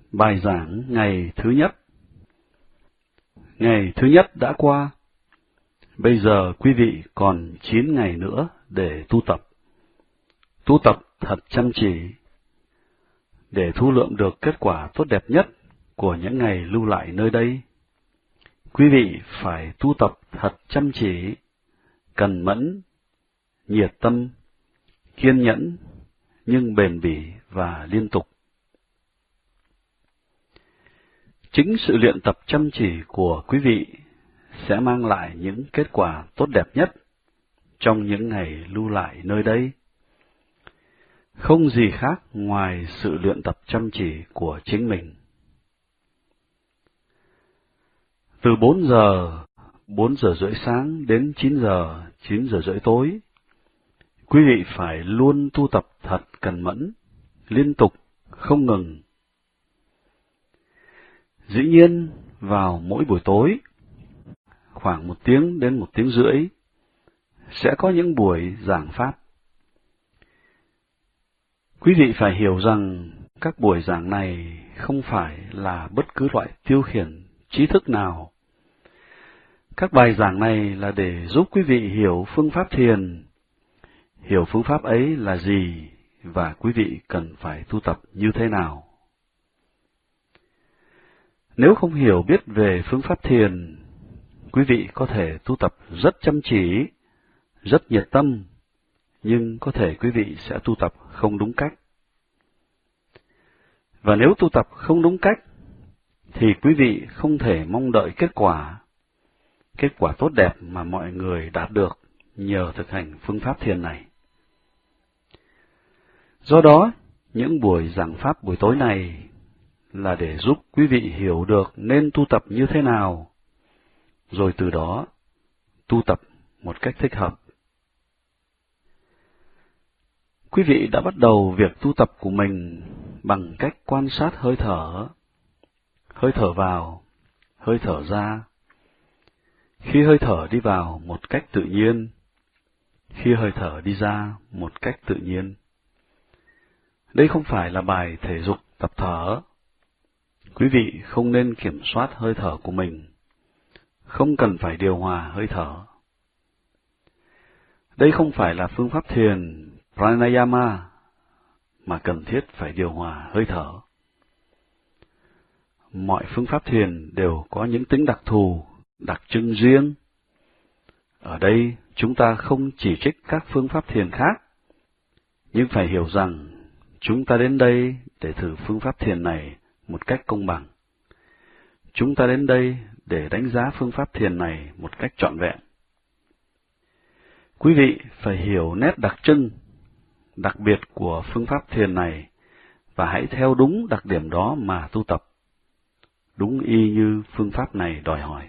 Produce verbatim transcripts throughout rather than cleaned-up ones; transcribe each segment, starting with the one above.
Bài giảng ngày thứ nhất. Ngày thứ nhất đã qua. Bây giờ quý vị còn chín ngày nữa để tu tập. Tu tập thật chăm chỉ, để thu lượm được kết quả tốt đẹp nhất của những ngày lưu lại nơi đây. Quý vị phải tu tập thật chăm chỉ, cần mẫn, nhiệt tâm, kiên nhẫn, nhưng bền bỉ và liên tục. Chính sự luyện tập chăm chỉ của quý vị sẽ mang lại những kết quả tốt đẹp nhất trong những ngày lưu lại nơi đây. Không gì khác ngoài sự luyện tập chăm chỉ của chính mình. Từ bốn giờ, bốn giờ rưỡi sáng đến chín giờ, chín giờ rưỡi tối, quý vị phải luôn tu tập thật cần mẫn, liên tục, không ngừng. Dĩ nhiên, vào mỗi buổi tối, khoảng một tiếng đến một tiếng rưỡi, sẽ có những buổi giảng pháp. Quý vị phải hiểu rằng các buổi giảng này không phải là bất cứ loại tiêu khiển trí thức nào. Các bài giảng này là để giúp quý vị hiểu phương pháp thiền, hiểu phương pháp ấy là gì và quý vị cần phải tu tập như thế nào. Nếu không hiểu biết về phương pháp thiền, quý vị có thể tu tập rất chăm chỉ, rất nhiệt tâm, nhưng có thể quý vị sẽ tu tập không đúng cách. Và nếu tu tập không đúng cách, thì quý vị không thể mong đợi kết quả, kết quả tốt đẹp mà mọi người đạt được nhờ thực hành phương pháp thiền này. Do đó, những buổi giảng pháp buổi tối này là để giúp quý vị hiểu được nên tu tập như thế nào, rồi từ đó tu tập một cách thích hợp. Quý vị đã bắt đầu việc tu tập của mình bằng cách quan sát hơi thở, hơi thở vào, hơi thở ra. Khi hơi thở đi vào một cách tự nhiên, khi hơi thở đi ra một cách tự nhiên. Đây không phải là bài thể dục tập thở. Quý vị không nên kiểm soát hơi thở của mình, không cần phải điều hòa hơi thở. Đây không phải là phương pháp thiền pranayama mà cần thiết phải điều hòa hơi thở. Mọi phương pháp thiền đều có những tính đặc thù, đặc trưng riêng. Ở đây chúng ta không chỉ trích các phương pháp thiền khác, nhưng phải hiểu rằng chúng ta đến đây để thử phương pháp thiền này một cách công bằng. Chúng ta đến đây để đánh giá phương pháp thiền này một cách trọn vẹn. Quý vị phải hiểu nét đặc trưng, đặc biệt của phương pháp thiền này và hãy theo đúng đặc điểm đó mà tu tập, đúng y như phương pháp này đòi hỏi.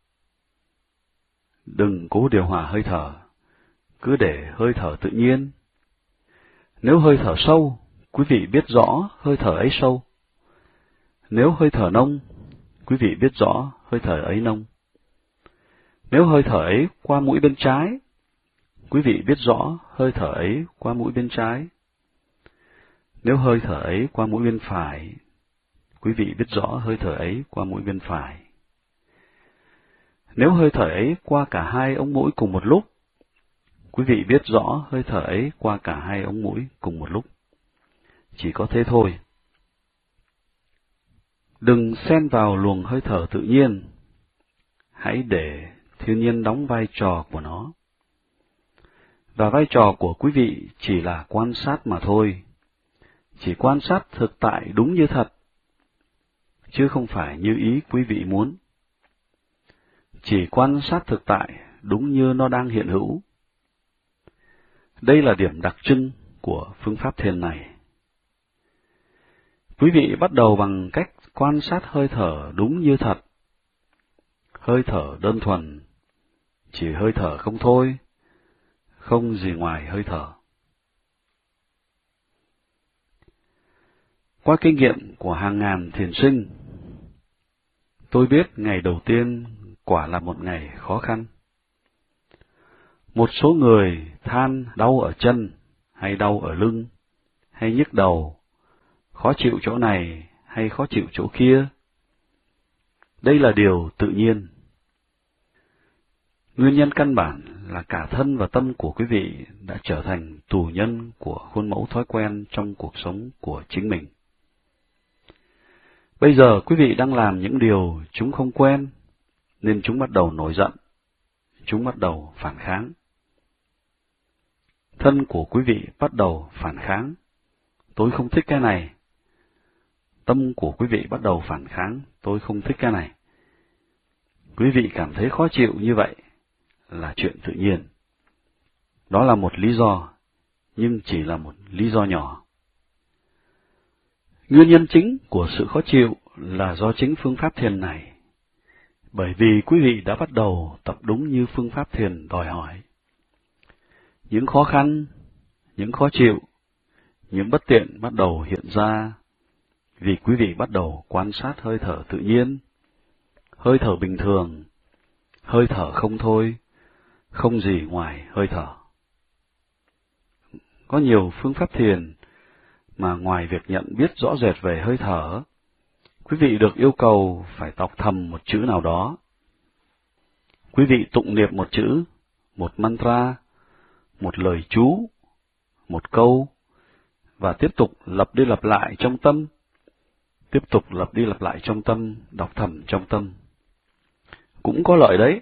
Đừng cố điều hòa hơi thở, cứ để hơi thở tự nhiên. Nếu hơi thở sâu, quý vị biết rõ hơi thở ấy sâu. Nếu hơi thở nông, quý vị biết rõ hơi thở ấy nông. Nếu hơi thở ấy qua mũi bên trái, quý vị biết rõ hơi thở ấy qua mũi bên trái. Nếu hơi thở ấy qua mũi bên phải, quý vị biết rõ hơi thở ấy qua mũi bên phải. Nếu hơi thở ấy qua cả hai ống mũi cùng một lúc, quý vị biết rõ hơi thở ấy qua cả hai ống mũi cùng một lúc. Chỉ có thế thôi. Đừng xen vào luồng hơi thở tự nhiên. Hãy để thiên nhiên đóng vai trò của nó. Và vai trò của quý vị chỉ là quan sát mà thôi. Chỉ quan sát thực tại đúng như thật, chứ không phải như ý quý vị muốn. Chỉ quan sát thực tại đúng như nó đang hiện hữu. Đây là điểm đặc trưng của phương pháp thiền này. Quý vị bắt đầu bằng cách quan sát hơi thở đúng như thật. Hơi thở đơn thuần, chỉ hơi thở không thôi, không gì ngoài hơi thở. Qua kinh nghiệm của hàng ngàn thiền sinh, tôi biết ngày đầu tiên quả là một ngày khó khăn. Một số người than đau ở chân, hay đau ở lưng, hay nhức đầu, khó chịu chỗ này hay khó chịu chỗ kia. Đây là điều tự nhiên. Nguyên nhân căn bản là cả thân và tâm của quý vị đã trở thành tù nhân của khuôn mẫu thói quen trong cuộc sống của chính mình. Bây giờ quý vị đang làm những điều chúng không quen, nên chúng bắt đầu nổi giận, chúng bắt đầu phản kháng. Thân của quý vị bắt đầu phản kháng, tôi không thích cái này. Tâm của quý vị bắt đầu phản kháng, tôi không thích cái này. Quý vị cảm thấy khó chịu như vậy là chuyện tự nhiên. Đó là một lý do, nhưng chỉ là một lý do nhỏ. Nguyên nhân chính của sự khó chịu là do chính phương pháp thiền này, bởi vì quý vị đã bắt đầu tập đúng như phương pháp thiền đòi hỏi. Những khó khăn, những khó chịu, những bất tiện bắt đầu hiện ra vì quý vị bắt đầu quan sát hơi thở tự nhiên, hơi thở bình thường, hơi thở không thôi, không gì ngoài hơi thở. Có nhiều phương pháp thiền mà ngoài việc nhận biết rõ rệt về hơi thở, quý vị được yêu cầu phải đọc thầm một chữ nào đó. Quý vị tụng niệm một chữ, một mantra, một lời chú, một câu, và tiếp tục lặp đi lặp lại trong tâm, tiếp tục lặp đi lặp lại trong tâm, đọc thầm trong tâm. Cũng có lợi đấy.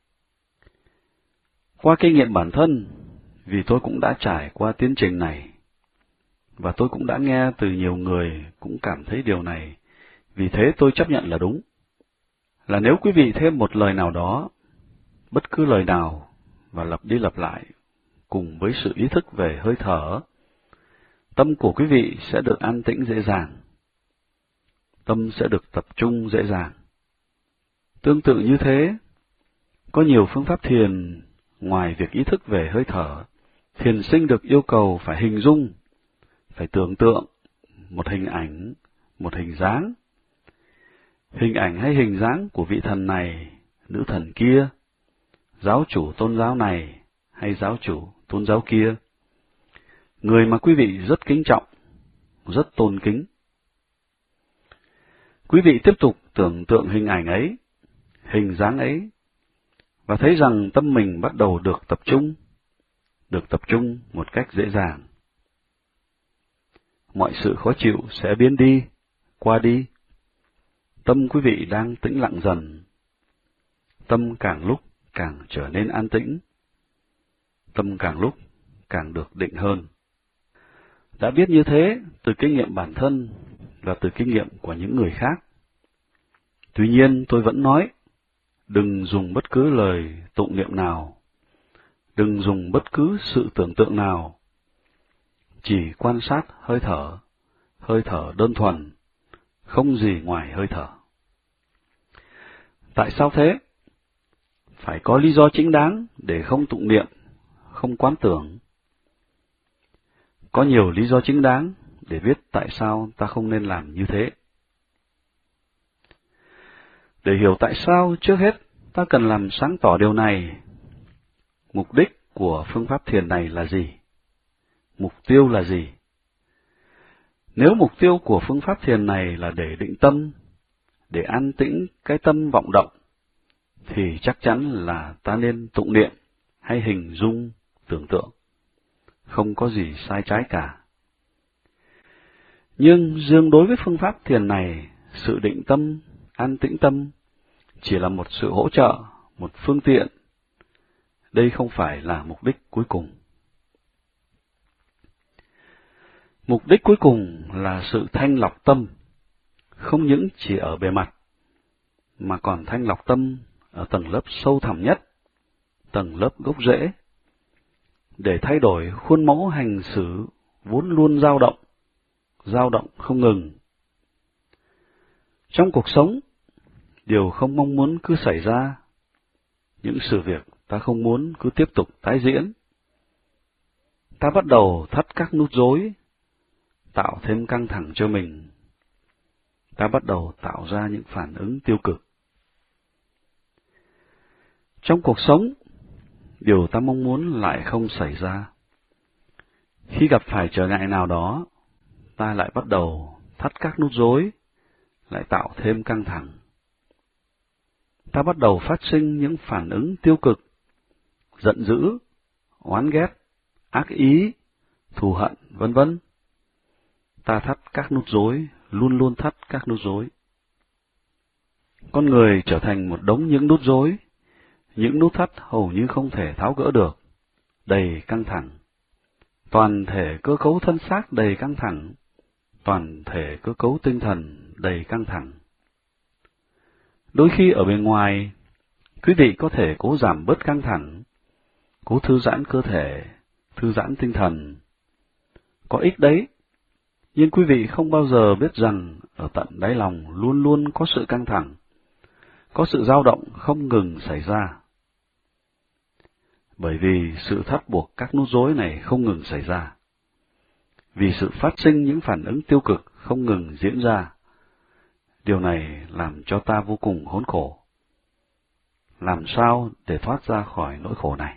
Qua kinh nghiệm bản thân, vì tôi cũng đã trải qua tiến trình này, và tôi cũng đã nghe từ nhiều người cũng cảm thấy điều này, vì thế tôi chấp nhận là đúng. Là nếu quý vị thêm một lời nào đó, bất cứ lời nào, và lặp đi lặp lại, cùng với sự ý thức về hơi thở, tâm của quý vị sẽ được an tĩnh dễ dàng. Tâm sẽ được tập trung dễ dàng. Tương tự như thế, có nhiều phương pháp thiền, ngoài việc ý thức về hơi thở, thiền sinh được yêu cầu phải hình dung, phải tưởng tượng một hình ảnh, một hình dáng. Hình ảnh hay hình dáng của vị thần này, nữ thần kia, giáo chủ tôn giáo này hay giáo chủ tôn giáo kia, người mà quý vị rất kính trọng, rất tôn kính. Quý vị tiếp tục tưởng tượng hình ảnh ấy, hình dáng ấy, và thấy rằng tâm mình bắt đầu được tập trung, được tập trung một cách dễ dàng. Mọi sự khó chịu sẽ biến đi, qua đi. Tâm quý vị đang tĩnh lặng dần. Tâm càng lúc càng trở nên an tĩnh. Tâm càng lúc càng được định hơn. Đã biết như thế từ kinh nghiệm bản thân và từ kinh nghiệm của những người khác. Tuy nhiên tôi vẫn nói, đừng dùng bất cứ lời tụng niệm nào, đừng dùng bất cứ sự tưởng tượng nào, chỉ quan sát hơi thở, hơi thở đơn thuần, không gì ngoài hơi thở. Tại sao thế? Phải có lý do chính đáng để không tụng niệm, không quán tưởng. Có nhiều lý do chính đáng để biết tại sao ta không nên làm như thế. Để hiểu tại sao, trước hết, ta cần làm sáng tỏ điều này. Mục đích của phương pháp thiền này là gì? Mục tiêu là gì? Nếu mục tiêu của phương pháp thiền này là để định tâm, để an tĩnh cái tâm vọng động, thì chắc chắn là ta nên tụng niệm hay hình dung, tưởng tượng. Không có gì sai trái cả. Nhưng riêng đối với phương pháp thiền này, sự định tâm, an tĩnh tâm chỉ là một sự hỗ trợ, một phương tiện. Đây không phải là mục đích cuối cùng. Mục đích cuối cùng là sự thanh lọc tâm, không những chỉ ở bề mặt, mà còn thanh lọc tâm ở tầng lớp sâu thẳm nhất, tầng lớp gốc rễ, để thay đổi khuôn mẫu hành xử vốn luôn dao động, dao động không ngừng. Trong cuộc sống, điều không mong muốn cứ xảy ra, những sự việc ta không muốn cứ tiếp tục tái diễn. Ta bắt đầu thắt các nút rối, tạo thêm căng thẳng cho mình. Ta bắt đầu tạo ra những phản ứng tiêu cực. Trong cuộc sống, điều ta mong muốn lại không xảy ra. Khi gặp phải trở ngại nào đó, ta lại bắt đầu thắt các nút rối, lại tạo thêm căng thẳng. Ta bắt đầu phát sinh những phản ứng tiêu cực, giận dữ, oán ghét, ác ý, thù hận, vân vân. Ta thắt các nút rối, luôn luôn thắt các nút rối. Con người trở thành một đống những nút rối, những nút thắt hầu như không thể tháo gỡ được, đầy căng thẳng. Toàn thể cơ cấu thân xác đầy căng thẳng, toàn thể cơ cấu tinh thần đầy căng thẳng. Đôi khi ở bên ngoài, quý vị có thể cố giảm bớt căng thẳng, cố thư giãn cơ thể, thư giãn tinh thần. Có ích đấy, nhưng quý vị không bao giờ biết rằng ở tận đáy lòng luôn luôn có sự căng thẳng, có sự dao động không ngừng xảy ra. Bởi vì sự thắt buộc các nút rối này không ngừng xảy ra, vì sự phát sinh những phản ứng tiêu cực không ngừng diễn ra. Điều này làm cho ta vô cùng hỗn khổ. Làm sao để thoát ra khỏi nỗi khổ này?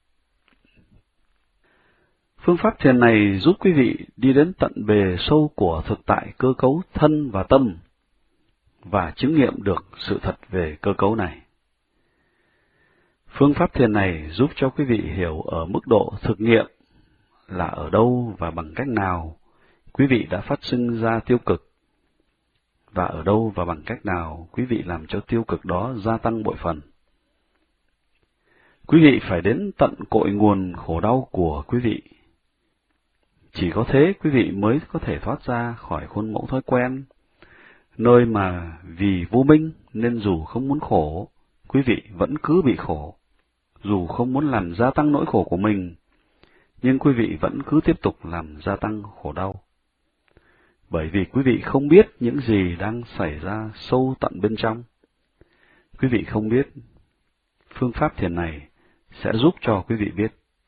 Phương pháp thiền này giúp quý vị đi đến tận bề sâu của thực tại cơ cấu thân và tâm, và chứng nghiệm được sự thật về cơ cấu này. Phương pháp thiền này giúp cho quý vị hiểu ở mức độ thực nghiệm là ở đâu và bằng cách nào quý vị đã phát sinh ra tiêu cực, và ở đâu và bằng cách nào quý vị làm cho tiêu cực đó gia tăng bội phần. Quý vị phải đến tận cội nguồn khổ đau của quý vị. Chỉ có thế quý vị mới có thể thoát ra khỏi khuôn mẫu thói quen, nơi mà vì vô minh nên dù không muốn khổ, quý vị vẫn cứ bị khổ. Dù không muốn làm gia tăng nỗi khổ của mình, nhưng quý vị vẫn cứ tiếp tục làm gia tăng khổ đau. Bởi vì quý vị không biết những gì đang xảy ra sâu tận bên trong. Quý vị không biết, phương pháp thiền này sẽ giúp cho quý vị biết.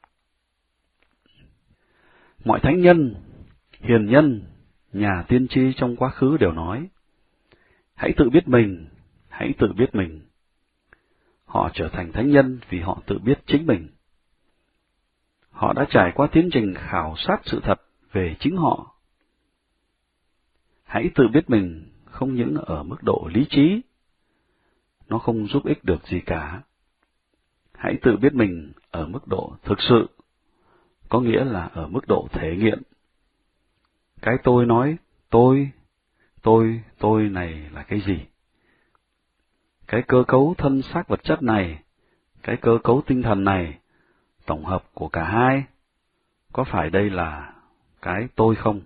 Mọi thánh nhân, hiền nhân, nhà tiên tri trong quá khứ đều nói, hãy tự biết mình, hãy tự biết mình. Họ trở thành thánh nhân vì họ tự biết chính mình. Họ đã trải qua tiến trình khảo sát sự thật về chính họ. Hãy tự biết mình không những ở mức độ lý trí, nó không giúp ích được gì cả. Hãy tự biết mình ở mức độ thực sự, có nghĩa là ở mức độ thể nghiệm. Cái tôi nói, tôi, tôi, tôi này là cái gì? Cái cơ cấu thân xác vật chất này, cái cơ cấu tinh thần này, tổng hợp của cả hai, có phải đây là cái tôi không?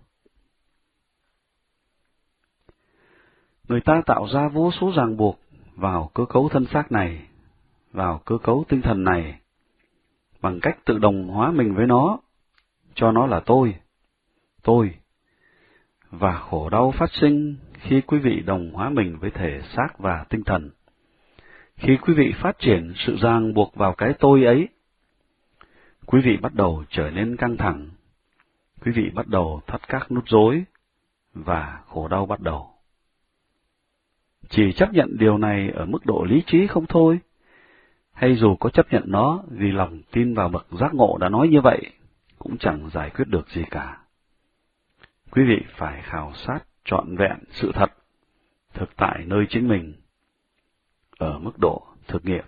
Người ta tạo ra vô số ràng buộc vào cơ cấu thân xác này, vào cơ cấu tinh thần này, bằng cách tự đồng hóa mình với nó, cho nó là tôi, tôi. Và khổ đau phát sinh khi quý vị đồng hóa mình với thể xác và tinh thần. Khi quý vị phát triển sự ràng buộc vào cái tôi ấy, quý vị bắt đầu trở nên căng thẳng, quý vị bắt đầu thắt các nút rối, và khổ đau bắt đầu. Chỉ chấp nhận điều này ở mức độ lý trí không thôi, hay dù có chấp nhận nó vì lòng tin vào bậc giác ngộ đã nói như vậy, cũng chẳng giải quyết được gì cả. Quý vị phải khảo sát trọn vẹn sự thật, thực tại nơi chính mình, ở mức độ thực nghiệm.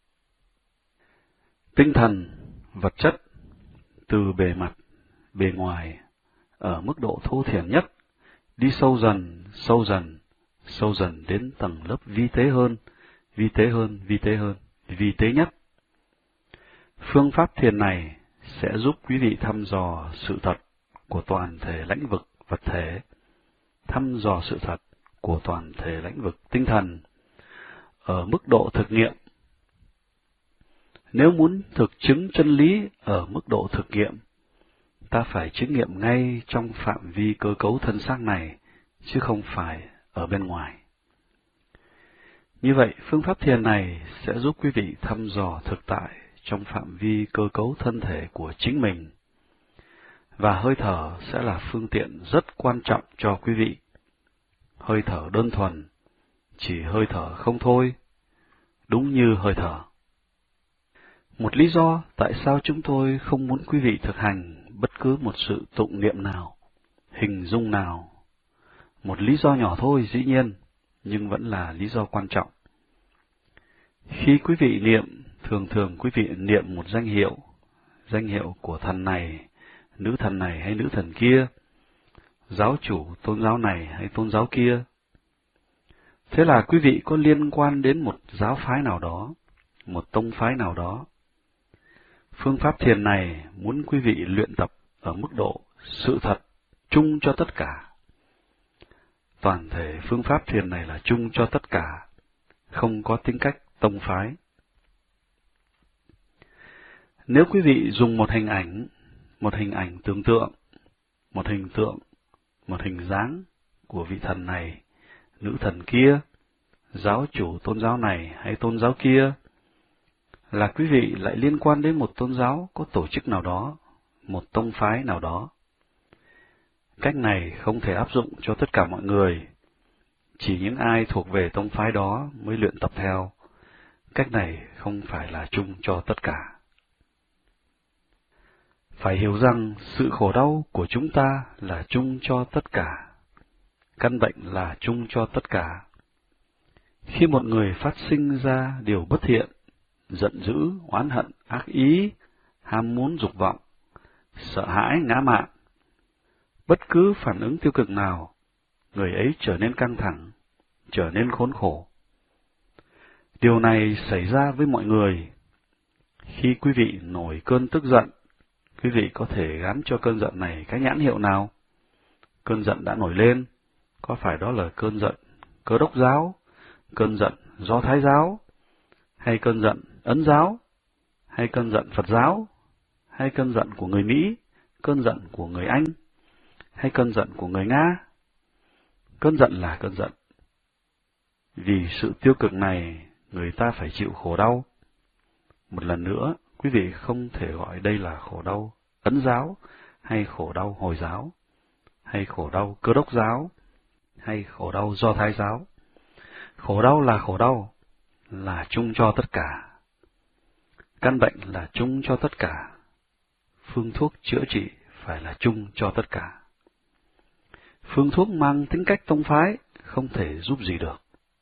Tinh thần, vật chất, từ bề mặt, bề ngoài, ở mức độ thô thiển nhất, đi sâu dần, sâu dần, sâu dần đến tầng lớp vi tế hơn, vi tế hơn, vi tế hơn, vi tế nhất. Phương pháp thiền này sẽ giúp quý vị thăm dò sự thật của toàn thể lãnh vực vật thể, thăm dò sự thật của toàn thể lãnh vực tinh thần, ở mức độ thực nghiệm. Nếu muốn thực chứng chân lý ở mức độ thực nghiệm, ta phải chứng nghiệm ngay trong phạm vi cơ cấu thân xác này, chứ không phải ở bên ngoài. Như vậy, phương pháp thiền này sẽ giúp quý vị thăm dò thực tại trong phạm vi cơ cấu thân thể của chính mình, và hơi thở sẽ là phương tiện rất quan trọng cho quý vị. Hơi thở đơn thuần, chỉ hơi thở không thôi, đúng như hơi thở. Một lý do tại sao chúng tôi không muốn quý vị thực hành bất cứ một sự tụng niệm nào, hình dung nào. Một lý do nhỏ thôi dĩ nhiên, nhưng vẫn là lý do quan trọng. Khi quý vị niệm, thường thường quý vị niệm một danh hiệu, danh hiệu của thần này, nữ thần này hay nữ thần kia, giáo chủ tôn giáo này hay tôn giáo kia. Thế là quý vị có liên quan đến một giáo phái nào đó, một tông phái nào đó. Phương pháp thiền này muốn quý vị luyện tập ở mức độ sự thật chung cho tất cả. Toàn thể phương pháp thiền này là chung cho tất cả, không có tính cách tông phái. Nếu quý vị dùng một hình ảnh, một hình ảnh tưởng tượng, một hình tượng, một hình dáng của vị thần này, nữ thần kia, giáo chủ tôn giáo này hay tôn giáo kia, là quý vị lại liên quan đến một tôn giáo có tổ chức nào đó, một tông phái nào đó. Cách này không thể áp dụng cho tất cả mọi người, chỉ những ai thuộc về tông phái đó mới luyện tập theo. Cách này không phải là chung cho tất cả. Phải hiểu rằng sự khổ đau của chúng ta là chung cho tất cả. Căn bệnh là chung cho tất cả. Khi một người phát sinh ra điều bất thiện, giận dữ, oán hận, ác ý, ham muốn dục vọng, sợ hãi, ngã mạn, bất cứ phản ứng tiêu cực nào, người ấy trở nên căng thẳng, trở nên khốn khổ. Điều này xảy ra với mọi người. Khi quý vị nổi cơn tức giận, quý vị có thể gắn cho cơn giận này cái nhãn hiệu nào? Cơn giận đã nổi lên, có phải đó là cơn giận Cơ Đốc giáo, cơn giận Do Thái giáo, hay cơn giận Ấn giáo, hay cơn giận Phật giáo, hay cơn giận của người Mỹ, cơn giận của người Anh, hay cơn giận của người Nga? Cơn giận là cơn giận. Vì sự tiêu cực này, người ta phải chịu khổ đau. Một lần nữa, quý vị không thể gọi đây là khổ đau Ấn giáo, hay khổ đau Hồi giáo, hay khổ đau Cơ Đốc giáo, hay khổ đau Do Thái giáo. Khổ đau là khổ đau, là chung cho tất cả. Căn bệnh là chung cho tất cả. Phương thuốc chữa trị phải là chung cho tất cả. Phương thuốc mang tính cách tông phái không thể giúp gì được.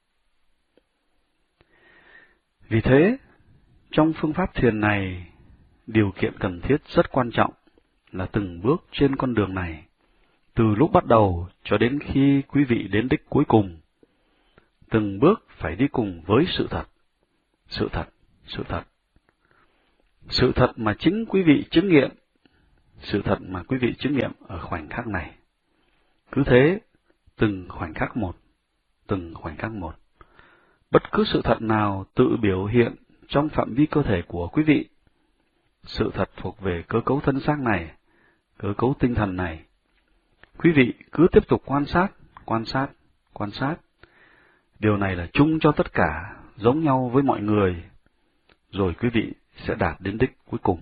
Vì thế, trong phương pháp thiền này, điều kiện cần thiết rất quan trọng là từng bước trên con đường này, từ lúc bắt đầu cho đến khi quý vị đến đích cuối cùng. Từng bước phải đi cùng với sự thật, sự thật, sự thật. Sự thật mà chính quý vị chứng nghiệm, sự thật mà quý vị chứng nghiệm ở khoảnh khắc này. Cứ thế, từng khoảnh khắc một, từng khoảnh khắc một. Bất cứ sự thật nào tự biểu hiện trong phạm vi cơ thể của quý vị, sự thật thuộc về cơ cấu thân xác này, cơ cấu tinh thần này. Quý vị cứ tiếp tục quan sát, quan sát, quan sát. Điều này là chung cho tất cả, giống nhau với mọi người, rồi quý vị sẽ đạt đến đích cuối cùng.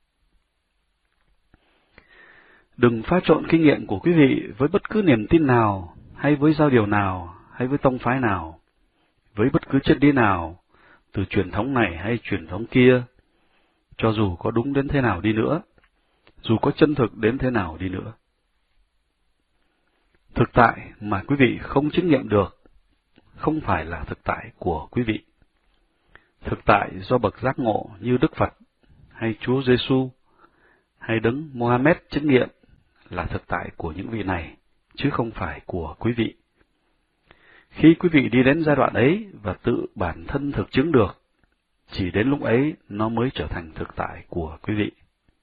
Đừng pha trộn kinh nghiệm của quý vị với bất cứ niềm tin nào, hay với giao điều nào, hay với tông phái nào, với bất cứ triết lý nào, từ truyền thống này hay truyền thống kia, cho dù có đúng đến thế nào đi nữa, dù có chân thực đến thế nào đi nữa. Thực tại mà quý vị không chứng nghiệm được, không phải là thực tại của quý vị. Thực tại do bậc giác ngộ như Đức Phật, hay Chúa Giêsu, hay Đấng Mohammed chứng nghiệm là thực tại của những vị này, chứ không phải của quý vị. Khi quý vị đi đến giai đoạn ấy và tự bản thân thực chứng được, chỉ đến lúc ấy nó mới trở thành thực tại của quý vị.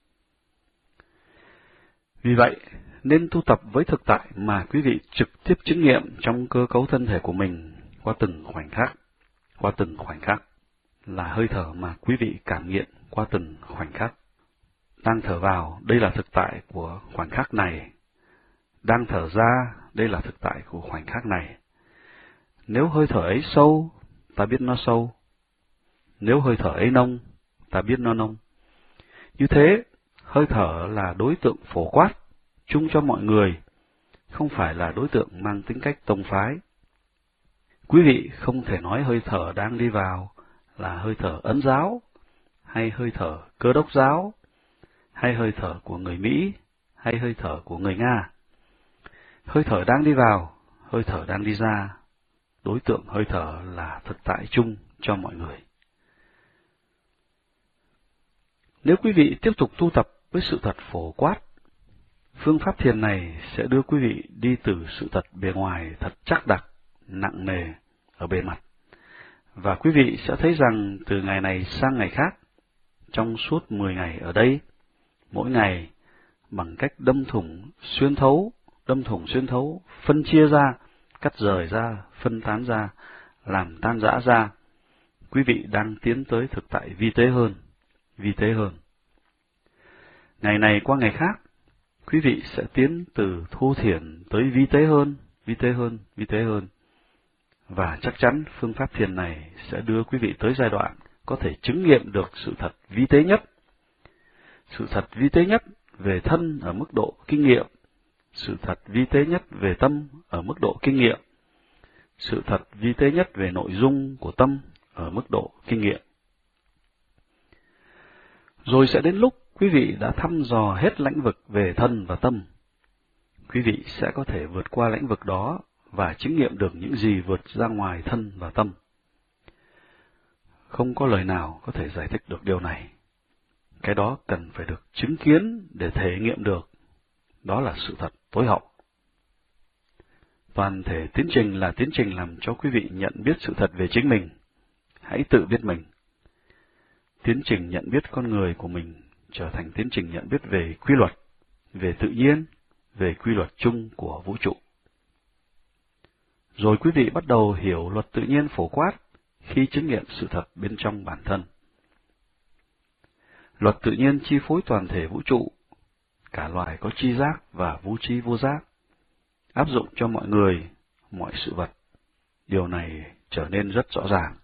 Vì vậy, nên tu tập với thực tại mà quý vị trực tiếp chứng nghiệm trong cơ cấu thân thể của mình qua từng khoảnh khắc, qua từng khoảnh khắc, là hơi thở mà quý vị cảm nghiệm qua từng khoảnh khắc. Đang thở vào, đây là thực tại của khoảnh khắc này. Đang thở ra, đây là thực tại của khoảnh khắc này. Nếu hơi thở ấy sâu, ta biết nó sâu. Nếu hơi thở ấy nông, ta biết nó nông. Như thế, hơi thở là đối tượng phổ quát, chung cho mọi người, không phải là đối tượng mang tính cách tông phái. Quý vị không thể nói hơi thở đang đi vào là hơi thở Ấn giáo, hay hơi thở Cơ Đốc giáo, hay hơi thở của người Mỹ, hay hơi thở của người Nga. Hơi thở đang đi vào, hơi thở đang đi ra, đối tượng hơi thở là thực tại chung cho mọi người. Nếu quý vị tiếp tục tu tập với sự thật phổ quát, phương pháp thiền này sẽ đưa quý vị đi từ sự thật bề ngoài thật chắc đặc, nặng nề ở bề mặt, và quý vị sẽ thấy rằng từ ngày này sang ngày khác, trong suốt mười ngày ở đây, mỗi ngày bằng cách đâm thủng, xuyên thấu, đâm thủng xuyên thấu, phân chia ra, cắt rời ra, phân tán ra, làm tan rã ra, quý vị đang tiến tới thực tại vi tế hơn, vi tế hơn. Ngày này qua ngày khác, quý vị sẽ tiến từ thô thiển tới vi tế hơn, vi tế hơn, vi tế hơn. Và chắc chắn phương pháp thiền này sẽ đưa quý vị tới giai đoạn có thể chứng nghiệm được sự thật vi tế nhất. Sự thật vi tế nhất về thân ở mức độ kinh nghiệm, sự thật vi tế nhất về tâm ở mức độ kinh nghiệm, sự thật vi tế nhất về nội dung của tâm ở mức độ kinh nghiệm. Rồi sẽ đến lúc quý vị đã thăm dò hết lãnh vực về thân và tâm. Quý vị sẽ có thể vượt qua lãnh vực đó và chứng nghiệm được những gì vượt ra ngoài thân và tâm. Không có lời nào có thể giải thích được điều này. Cái đó cần phải được chứng kiến để thể nghiệm được. Đó là sự thật tối hậu. Toàn thể tiến trình là tiến trình làm cho quý vị nhận biết sự thật về chính mình. Hãy tự biết mình. Tiến trình nhận biết con người của mình trở thành tiến trình nhận biết về quy luật, về tự nhiên, về quy luật chung của vũ trụ. Rồi quý vị bắt đầu hiểu luật tự nhiên phổ quát khi chứng nghiệm sự thật bên trong bản thân. Luật tự nhiên chi phối toàn thể vũ trụ, cả loài có tri giác và vô tri vô giác, áp dụng cho mọi người, mọi sự vật. Điều này trở nên rất rõ ràng.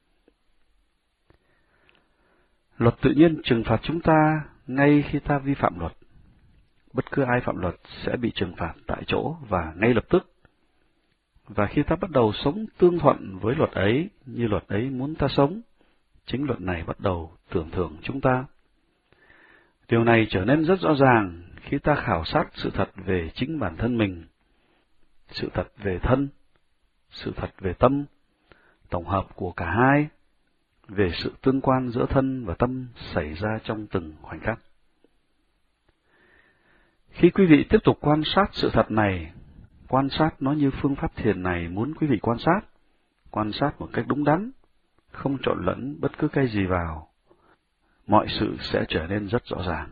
Luật tự nhiên trừng phạt chúng ta ngay khi ta vi phạm luật. Bất cứ ai phạm luật sẽ bị trừng phạt tại chỗ và ngay lập tức. Và khi ta bắt đầu sống tương thuận với luật ấy như luật ấy muốn ta sống, chính luật này bắt đầu tưởng thưởng chúng ta. Điều này trở nên rất rõ ràng khi ta khảo sát sự thật về chính bản thân mình, sự thật về thân, sự thật về tâm, tổng hợp của cả hai, về sự tương quan giữa thân và tâm xảy ra trong từng khoảnh khắc. Khi quý vị tiếp tục quan sát sự thật này, quan sát nó như phương pháp thiền này muốn quý vị quan sát, quan sát một cách đúng đắn, không trộn lẫn bất cứ cái gì vào, mọi sự sẽ trở nên rất rõ ràng.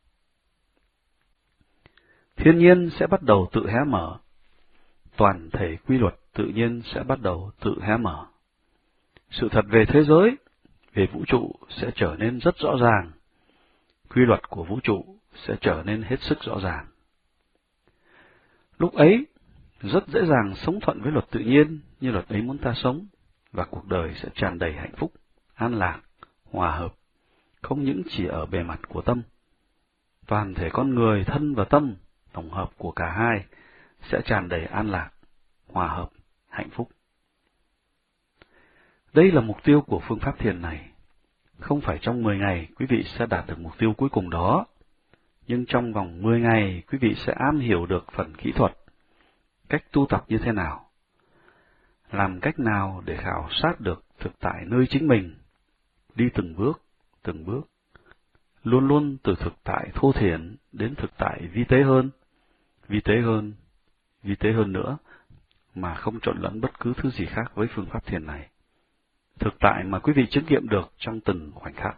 Thiên nhiên sẽ bắt đầu tự hé mở, toàn thể quy luật tự nhiên sẽ bắt đầu tự hé mở. Sự thật về thế giới, về vũ trụ sẽ trở nên rất rõ ràng, quy luật của vũ trụ sẽ trở nên hết sức rõ ràng. Lúc ấy, rất dễ dàng sống thuận với luật tự nhiên như luật ấy muốn ta sống, và cuộc đời sẽ tràn đầy hạnh phúc, an lạc, hòa hợp, không những chỉ ở bề mặt của tâm. Toàn thể con người, thân và tâm, tổng hợp của cả hai, sẽ tràn đầy an lạc, hòa hợp, hạnh phúc. Đây là mục tiêu của phương pháp thiền này. Không phải trong mười ngày quý vị sẽ đạt được mục tiêu cuối cùng đó, nhưng trong vòng mười ngày quý vị sẽ am hiểu được phần kỹ thuật, cách tu tập như thế nào, làm cách nào để khảo sát được thực tại nơi chính mình, đi từng bước, từng bước, luôn luôn từ thực tại thô thiển đến thực tại vi tế hơn, vi tế hơn, vi tế hơn nữa, mà không trộn lẫn bất cứ thứ gì khác với phương pháp thiền này. Thực tại mà quý vị chứng nghiệm được trong từng khoảnh khắc.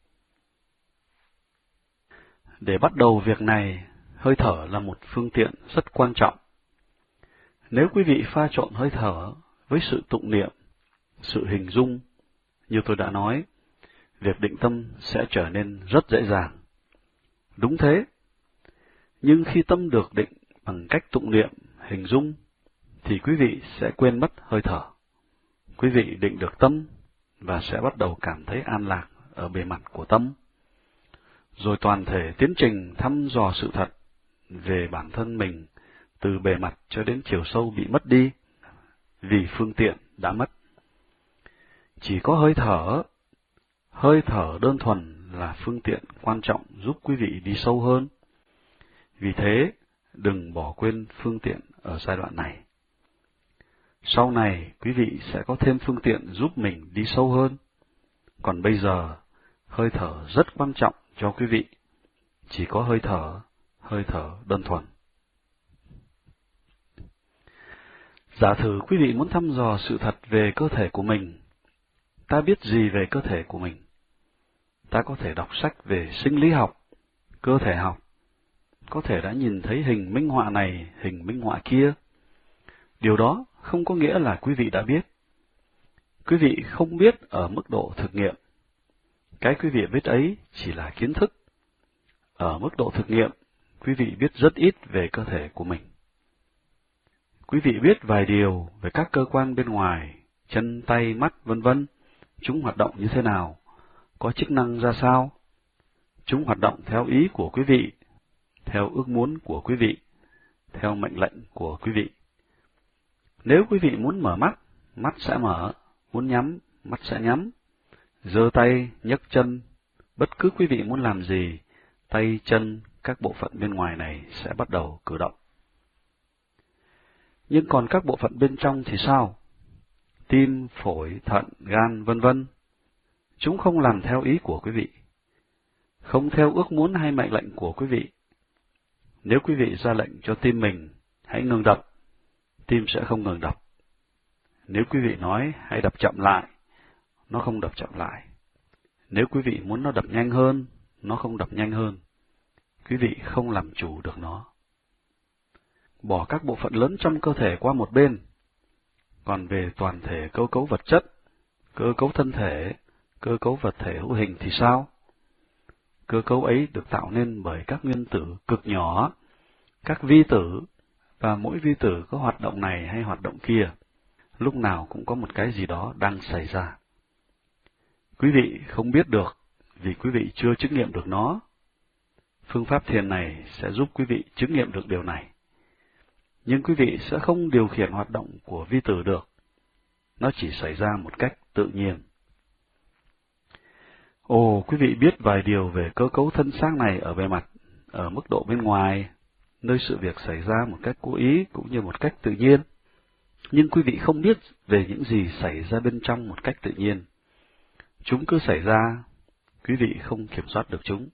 Để bắt đầu việc này, hơi thở là một phương tiện rất quan trọng. Nếu quý vị pha trộn hơi thở với sự tụng niệm, sự hình dung, như tôi đã nói, việc định tâm sẽ trở nên rất dễ dàng. Đúng thế, nhưng khi tâm được định bằng cách tụng niệm, hình dung, thì quý vị sẽ quên mất hơi thở. Quý vị định được tâm và sẽ bắt đầu cảm thấy an lạc ở bề mặt của tâm. Rồi toàn thể tiến trình thăm dò sự thật về bản thân mình từ bề mặt cho đến chiều sâu bị mất đi, vì phương tiện đã mất. Chỉ có hơi thở, hơi thở đơn thuần là phương tiện quan trọng giúp quý vị đi sâu hơn. Vì thế, đừng bỏ quên phương tiện ở giai đoạn này. Sau này, quý vị sẽ có thêm phương tiện giúp mình đi sâu hơn. Còn bây giờ, hơi thở rất quan trọng cho quý vị. Chỉ có hơi thở, hơi thở đơn thuần. Giả thử quý vị muốn thăm dò sự thật về cơ thể của mình. Ta biết gì về cơ thể của mình? Ta có thể đọc sách về sinh lý học, cơ thể học, có thể đã nhìn thấy hình minh họa này, hình minh họa kia. Điều đó không có nghĩa là quý vị đã biết. Quý vị không biết ở mức độ thực nghiệm. Cái quý vị biết ấy chỉ là kiến thức. Ở mức độ thực nghiệm, quý vị biết rất ít về cơ thể của mình. Quý vị biết vài điều về các cơ quan bên ngoài, chân, tay, mắt, vân vân. Chúng hoạt động như thế nào? Có chức năng ra sao? Chúng hoạt động theo ý của quý vị, theo ước muốn của quý vị, theo mệnh lệnh của quý vị. Nếu quý vị muốn mở mắt, mắt sẽ mở, muốn nhắm, mắt sẽ nhắm. Giơ tay, nhấc chân, bất cứ quý vị muốn làm gì, tay, chân, các bộ phận bên ngoài này sẽ bắt đầu cử động. Nhưng còn các bộ phận bên trong thì sao? Tim, phổi, thận, gan, vân vân. Chúng không làm theo ý của quý vị, không theo ước muốn hay mệnh lệnh của quý vị. Nếu quý vị ra lệnh cho tim mình, hãy ngừng đập, tim sẽ không ngừng đập. Nếu quý vị nói, hãy đập chậm lại, nó không đập chậm lại. Nếu quý vị muốn nó đập nhanh hơn, nó không đập nhanh hơn. Quý vị không làm chủ được nó. Bỏ các bộ phận lớn trong cơ thể qua một bên. Còn về toàn thể cơ cấu vật chất, cơ cấu thân thể, cơ cấu vật thể hữu hình thì sao? Cơ cấu ấy được tạo nên bởi các nguyên tử cực nhỏ, các vi tử, và mỗi vi tử có hoạt động này hay hoạt động kia. Lúc nào cũng có một cái gì đó đang xảy ra. Quý vị không biết được vì quý vị chưa chứng nghiệm được nó. Phương pháp thiền này sẽ giúp quý vị chứng nghiệm được điều này. Nhưng quý vị sẽ không điều khiển hoạt động của vi tử được. Nó chỉ xảy ra một cách tự nhiên. Ồ, quý vị biết vài điều về cơ cấu thân xác này ở bề mặt, ở mức độ bên ngoài, nơi sự việc xảy ra một cách cố ý cũng như một cách tự nhiên. Nhưng quý vị không biết về những gì xảy ra bên trong một cách tự nhiên. Chúng cứ xảy ra, quý vị không kiểm soát được chúng.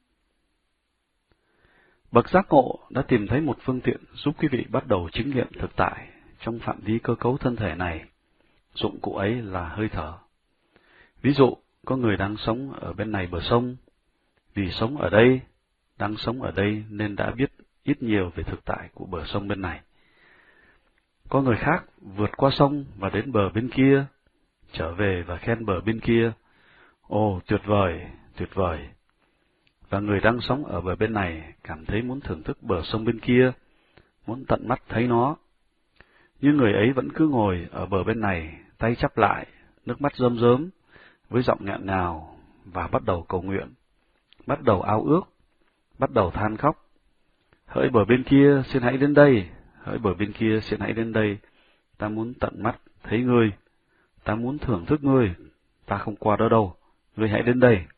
Bậc giác ngộ đã tìm thấy một phương tiện giúp quý vị bắt đầu chứng nghiệm thực tại trong phạm vi cơ cấu thân thể này. Dụng cụ ấy là hơi thở. Ví dụ, có người đang sống ở bên này bờ sông, vì sống ở đây, đang sống ở đây nên đã biết ít nhiều về thực tại của bờ sông bên này. Có người khác vượt qua sông và đến bờ bên kia, trở về và khen bờ bên kia. Ồ, tuyệt vời, tuyệt vời. Và người đang sống ở bờ bên này cảm thấy muốn thưởng thức bờ sông bên kia, muốn tận mắt thấy nó. Nhưng người ấy vẫn cứ ngồi ở bờ bên này, tay chắp lại, nước mắt rơm rớm, với giọng nghẹn ngào, và bắt đầu cầu nguyện, bắt đầu ao ước, bắt đầu than khóc. Hỡi bờ bên kia, xin hãy đến đây, hỡi bờ bên kia, xin hãy đến đây, ta muốn tận mắt thấy ngươi, ta muốn thưởng thức ngươi, ta không qua đó đâu, ngươi hãy đến đây.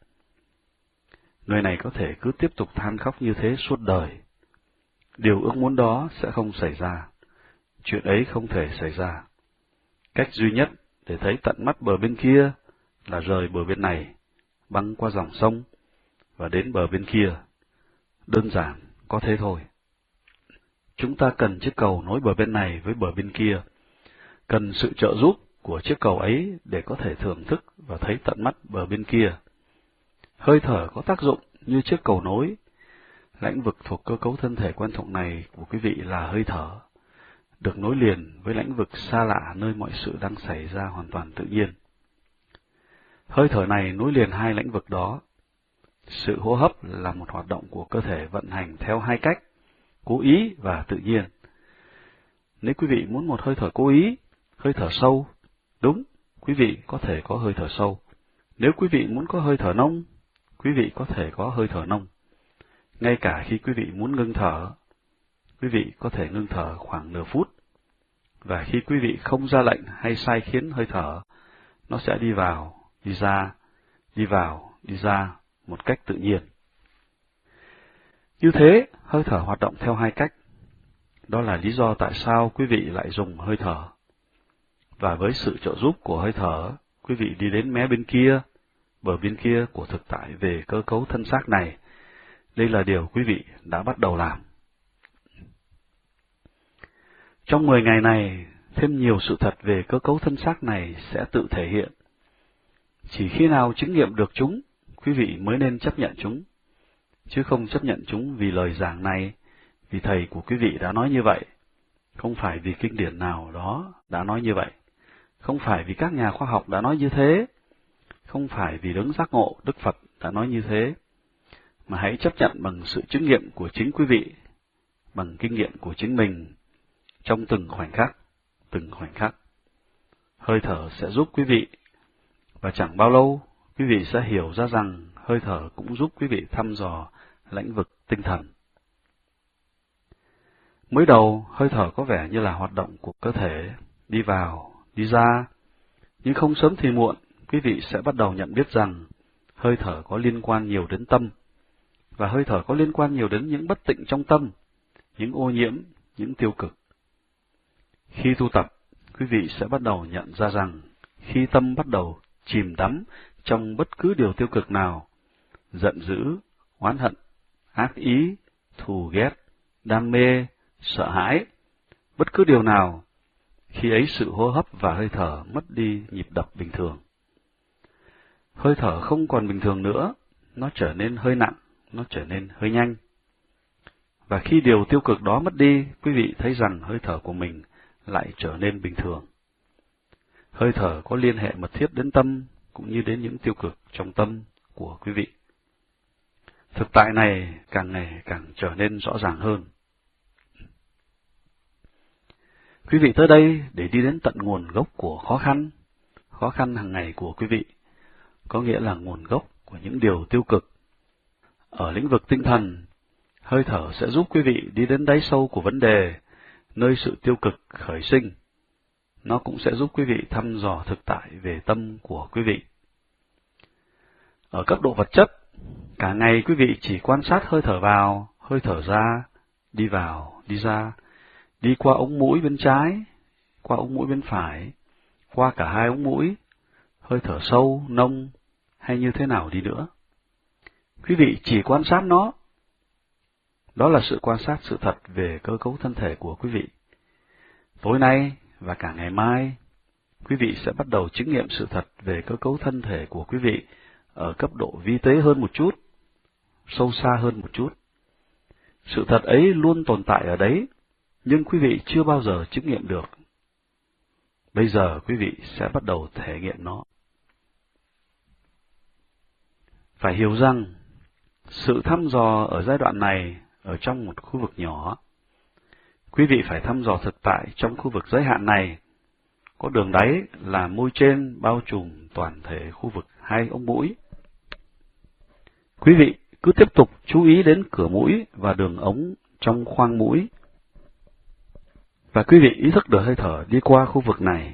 Người này có thể cứ tiếp tục than khóc như thế suốt đời. Điều ước muốn đó sẽ không xảy ra. Chuyện ấy không thể xảy ra. Cách duy nhất để thấy tận mắt bờ bên kia là rời bờ bên này, băng qua dòng sông, và đến bờ bên kia. Đơn giản, có thế thôi. Chúng ta cần chiếc cầu nối bờ bên này với bờ bên kia, cần sự trợ giúp của chiếc cầu ấy để có thể thưởng thức và thấy tận mắt bờ bên kia. Hơi thở có tác dụng như chiếc cầu nối. Lãnh vực thuộc cơ cấu thân thể quan trọng này của quý vị là hơi thở, được nối liền với lãnh vực xa lạ nơi mọi sự đang xảy ra hoàn toàn tự nhiên. Hơi thở này nối liền hai lãnh vực đó. Sự hô hấp là một hoạt động của cơ thể vận hành theo hai cách, cố ý và tự nhiên. Nếu quý vị muốn một hơi thở cố ý, hơi thở sâu, đúng, quý vị có thể có hơi thở sâu. Nếu quý vị muốn có hơi thở nông, quý vị có thể có hơi thở nông. Ngay cả khi quý vị muốn ngưng thở, quý vị có thể ngưng thở khoảng nửa phút. Và khi quý vị không ra lệnh hay sai khiến hơi thở, nó sẽ đi vào, đi ra, đi vào, đi ra một cách tự nhiên. Như thế, hơi thở hoạt động theo hai cách. Đó là lý do tại sao quý vị lại dùng hơi thở. Và với sự trợ giúp của hơi thở, quý vị đi đến mé bên kia, bờ bên kia của thực tại về cơ cấu thân xác này. Đây là điều quý vị đã bắt đầu làm. Trong mười ngày này, thêm nhiều sự thật về cơ cấu thân xác này sẽ tự thể hiện. Chỉ khi nào chứng nghiệm được chúng, quý vị mới nên chấp nhận chúng, chứ không chấp nhận chúng vì lời giảng này, vì thầy của quý vị đã nói như vậy, không phải vì kinh điển nào đó đã nói như vậy, không phải vì các nhà khoa học đã nói như thế, không phải vì đấng giác ngộ Đức Phật đã nói như thế, mà hãy chấp nhận bằng sự chứng nghiệm của chính quý vị, bằng kinh nghiệm của chính mình, trong từng khoảnh khắc, từng khoảnh khắc. Hơi thở sẽ giúp quý vị, và chẳng bao lâu, quý vị sẽ hiểu ra rằng hơi thở cũng giúp quý vị thăm dò lĩnh vực tinh thần. Mới đầu, hơi thở có vẻ như là hoạt động của cơ thể, đi vào, đi ra, nhưng không sớm thì muộn, quý vị sẽ bắt đầu nhận biết rằng hơi thở có liên quan nhiều đến tâm, và hơi thở có liên quan nhiều đến những bất tịnh trong tâm, những ô nhiễm, những tiêu cực. Khi tu tập, quý vị sẽ bắt đầu nhận ra rằng khi tâm bắt đầu chìm đắm trong bất cứ điều tiêu cực nào, giận dữ, oán hận, ác ý, thù ghét, đam mê, sợ hãi, bất cứ điều nào, khi ấy sự hô hấp và hơi thở mất đi nhịp đập bình thường. Hơi thở không còn bình thường nữa, nó trở nên hơi nặng, nó trở nên hơi nhanh. Và khi điều tiêu cực đó mất đi, quý vị thấy rằng hơi thở của mình lại trở nên bình thường. Hơi thở có liên hệ mật thiết đến tâm, cũng như đến những tiêu cực trong tâm của quý vị. Thực tại này càng ngày càng trở nên rõ ràng hơn. Quý vị tới đây để đi đến tận nguồn gốc của khó khăn, khó khăn hàng ngày của quý vị, có nghĩa là nguồn gốc của những điều tiêu cực. Ở lĩnh vực tinh thần, hơi thở sẽ giúp quý vị đi đến đáy sâu của vấn đề, nơi sự tiêu cực khởi sinh. Nó cũng sẽ giúp quý vị thăm dò thực tại về tâm của quý vị. Ở cấp độ vật chất, cả ngày quý vị chỉ quan sát hơi thở vào, hơi thở ra, đi vào, đi ra, đi qua ống mũi bên trái, qua ống mũi bên phải, qua cả hai ống mũi, hơi thở sâu, nông, hay như thế nào đi nữa. Quý vị chỉ quan sát nó. Đó là sự quan sát sự thật về cơ cấu thân thể của quý vị. Tối nay và cả ngày mai, quý vị sẽ bắt đầu chứng nghiệm sự thật về cơ cấu thân thể của quý vị ở cấp độ vi tế hơn một chút, sâu xa hơn một chút. Sự thật ấy luôn tồn tại ở đấy, nhưng quý vị chưa bao giờ chứng nghiệm được. Bây giờ quý vị sẽ bắt đầu thể nghiệm nó. Phải hiểu rằng, sự thăm dò ở giai đoạn này ở trong một khu vực nhỏ. Quý vị phải thăm dò thực tại trong khu vực giới hạn này. Có đường đáy là môi trên bao trùm toàn thể khu vực hai ống mũi. Quý vị cứ tiếp tục chú ý đến cửa mũi và đường ống trong khoang mũi. Và quý vị ý thức được hơi thở đi qua khu vực này.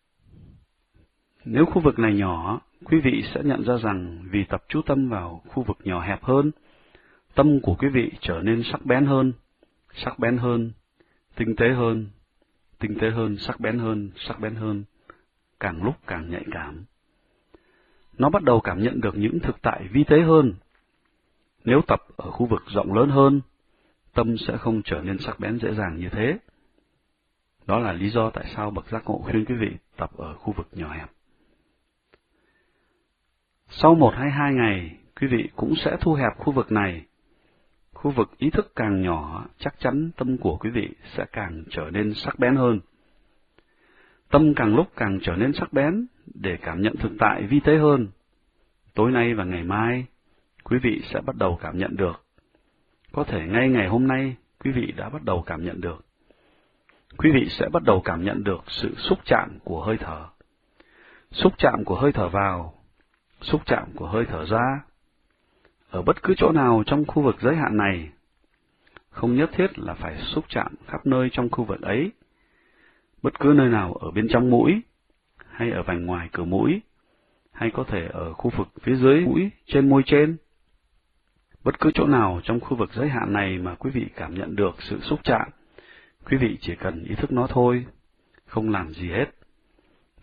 Nếu khu vực này nhỏ, quý vị sẽ nhận ra rằng vì tập chú tâm vào khu vực nhỏ hẹp hơn, tâm của quý vị trở nên sắc bén hơn, sắc bén hơn, tinh tế hơn, tinh tế hơn, sắc bén hơn, sắc bén hơn, càng lúc càng nhạy cảm. Nó bắt đầu cảm nhận được những thực tại vi tế hơn. Nếu tập ở khu vực rộng lớn hơn, tâm sẽ không trở nên sắc bén dễ dàng như thế. Đó là lý do tại sao bậc giác ngộ khuyên quý vị tập ở khu vực nhỏ hẹp. Sau một hay hai ngày, quý vị cũng sẽ thu hẹp khu vực này. Khu vực ý thức càng nhỏ, chắc chắn tâm của quý vị sẽ càng trở nên sắc bén hơn. Tâm càng lúc càng trở nên sắc bén để cảm nhận thực tại vi tế hơn. Tối nay và ngày mai, quý vị sẽ bắt đầu cảm nhận được. Có thể ngay ngày hôm nay, quý vị đã bắt đầu cảm nhận được. Quý vị sẽ bắt đầu cảm nhận được sự xúc chạm của hơi thở. Xúc chạm của hơi thở vào, xúc chạm của hơi thở ra. Ở bất cứ chỗ nào trong khu vực giới hạn này, không nhất thiết là phải xúc chạm khắp nơi trong khu vực ấy. Bất cứ nơi nào ở bên trong mũi, hay ở vành ngoài cửa mũi, hay có thể ở khu vực phía dưới mũi, trên môi trên. Bất cứ chỗ nào trong khu vực giới hạn này mà quý vị cảm nhận được sự xúc chạm, quý vị chỉ cần ý thức nó thôi, không làm gì hết.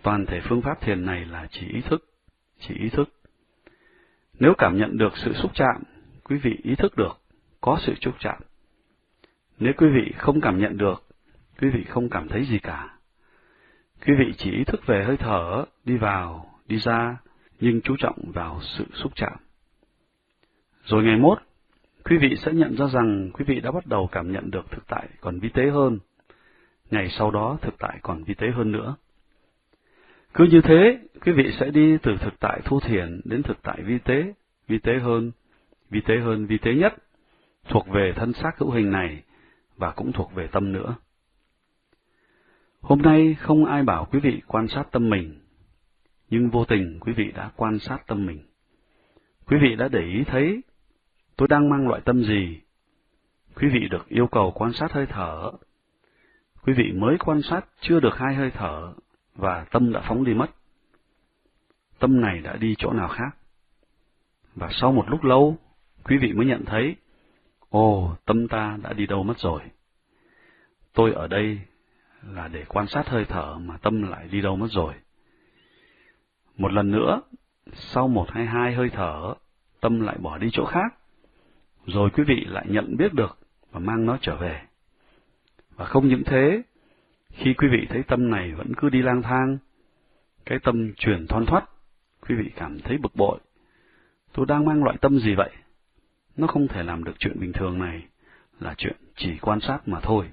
Toàn thể phương pháp thiền này là chỉ ý thức, chỉ ý thức. Nếu cảm nhận được sự xúc chạm, quý vị ý thức được có sự xúc chạm. Nếu quý vị không cảm nhận được, quý vị không cảm thấy gì cả. Quý vị chỉ ý thức về hơi thở, đi vào, đi ra, nhưng chú trọng vào sự xúc chạm. Rồi ngày mốt, quý vị sẽ nhận ra rằng quý vị đã bắt đầu cảm nhận được thực tại còn vi tế hơn. Ngày sau đó thực tại còn vi tế hơn nữa. Cứ như thế, quý vị sẽ đi từ thực tại thu thiền đến thực tại vi tế, vi tế hơn, vi tế hơn, vi tế nhất, thuộc về thân xác hữu hình này và cũng thuộc về tâm nữa. Hôm nay không ai bảo quý vị quan sát tâm mình, nhưng vô tình quý vị đã quan sát tâm mình. Quý vị đã để ý thấy tôi đang mang loại tâm gì. Quý vị được yêu cầu quan sát hơi thở. Quý vị mới quan sát chưa được hai hơi thở và tâm đã phóng đi mất. Tâm này đã đi chỗ nào khác. Và sau một lúc lâu, quý vị mới nhận thấy, ồ, tâm ta đã đi đâu mất rồi. Tôi ở đây là để quan sát hơi thở mà tâm lại đi đâu mất rồi. Một lần nữa, sau một hay hai hơi thở, tâm lại bỏ đi chỗ khác. Rồi quý vị lại nhận biết được và mang nó trở về. Và không những thế, khi quý vị thấy tâm này vẫn cứ đi lang thang, cái tâm chuyển thoăn thoắt, quý vị cảm thấy bực bội. Tôi đang mang loại tâm gì vậy? Nó không thể làm được chuyện bình thường này, là chuyện chỉ quan sát mà thôi.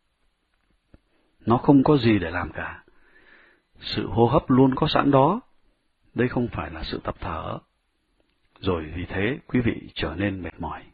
Nó không có gì để làm cả. Sự hô hấp luôn có sẵn đó. Đây không phải là sự tập thở. Rồi vì thế quý vị trở nên mệt mỏi.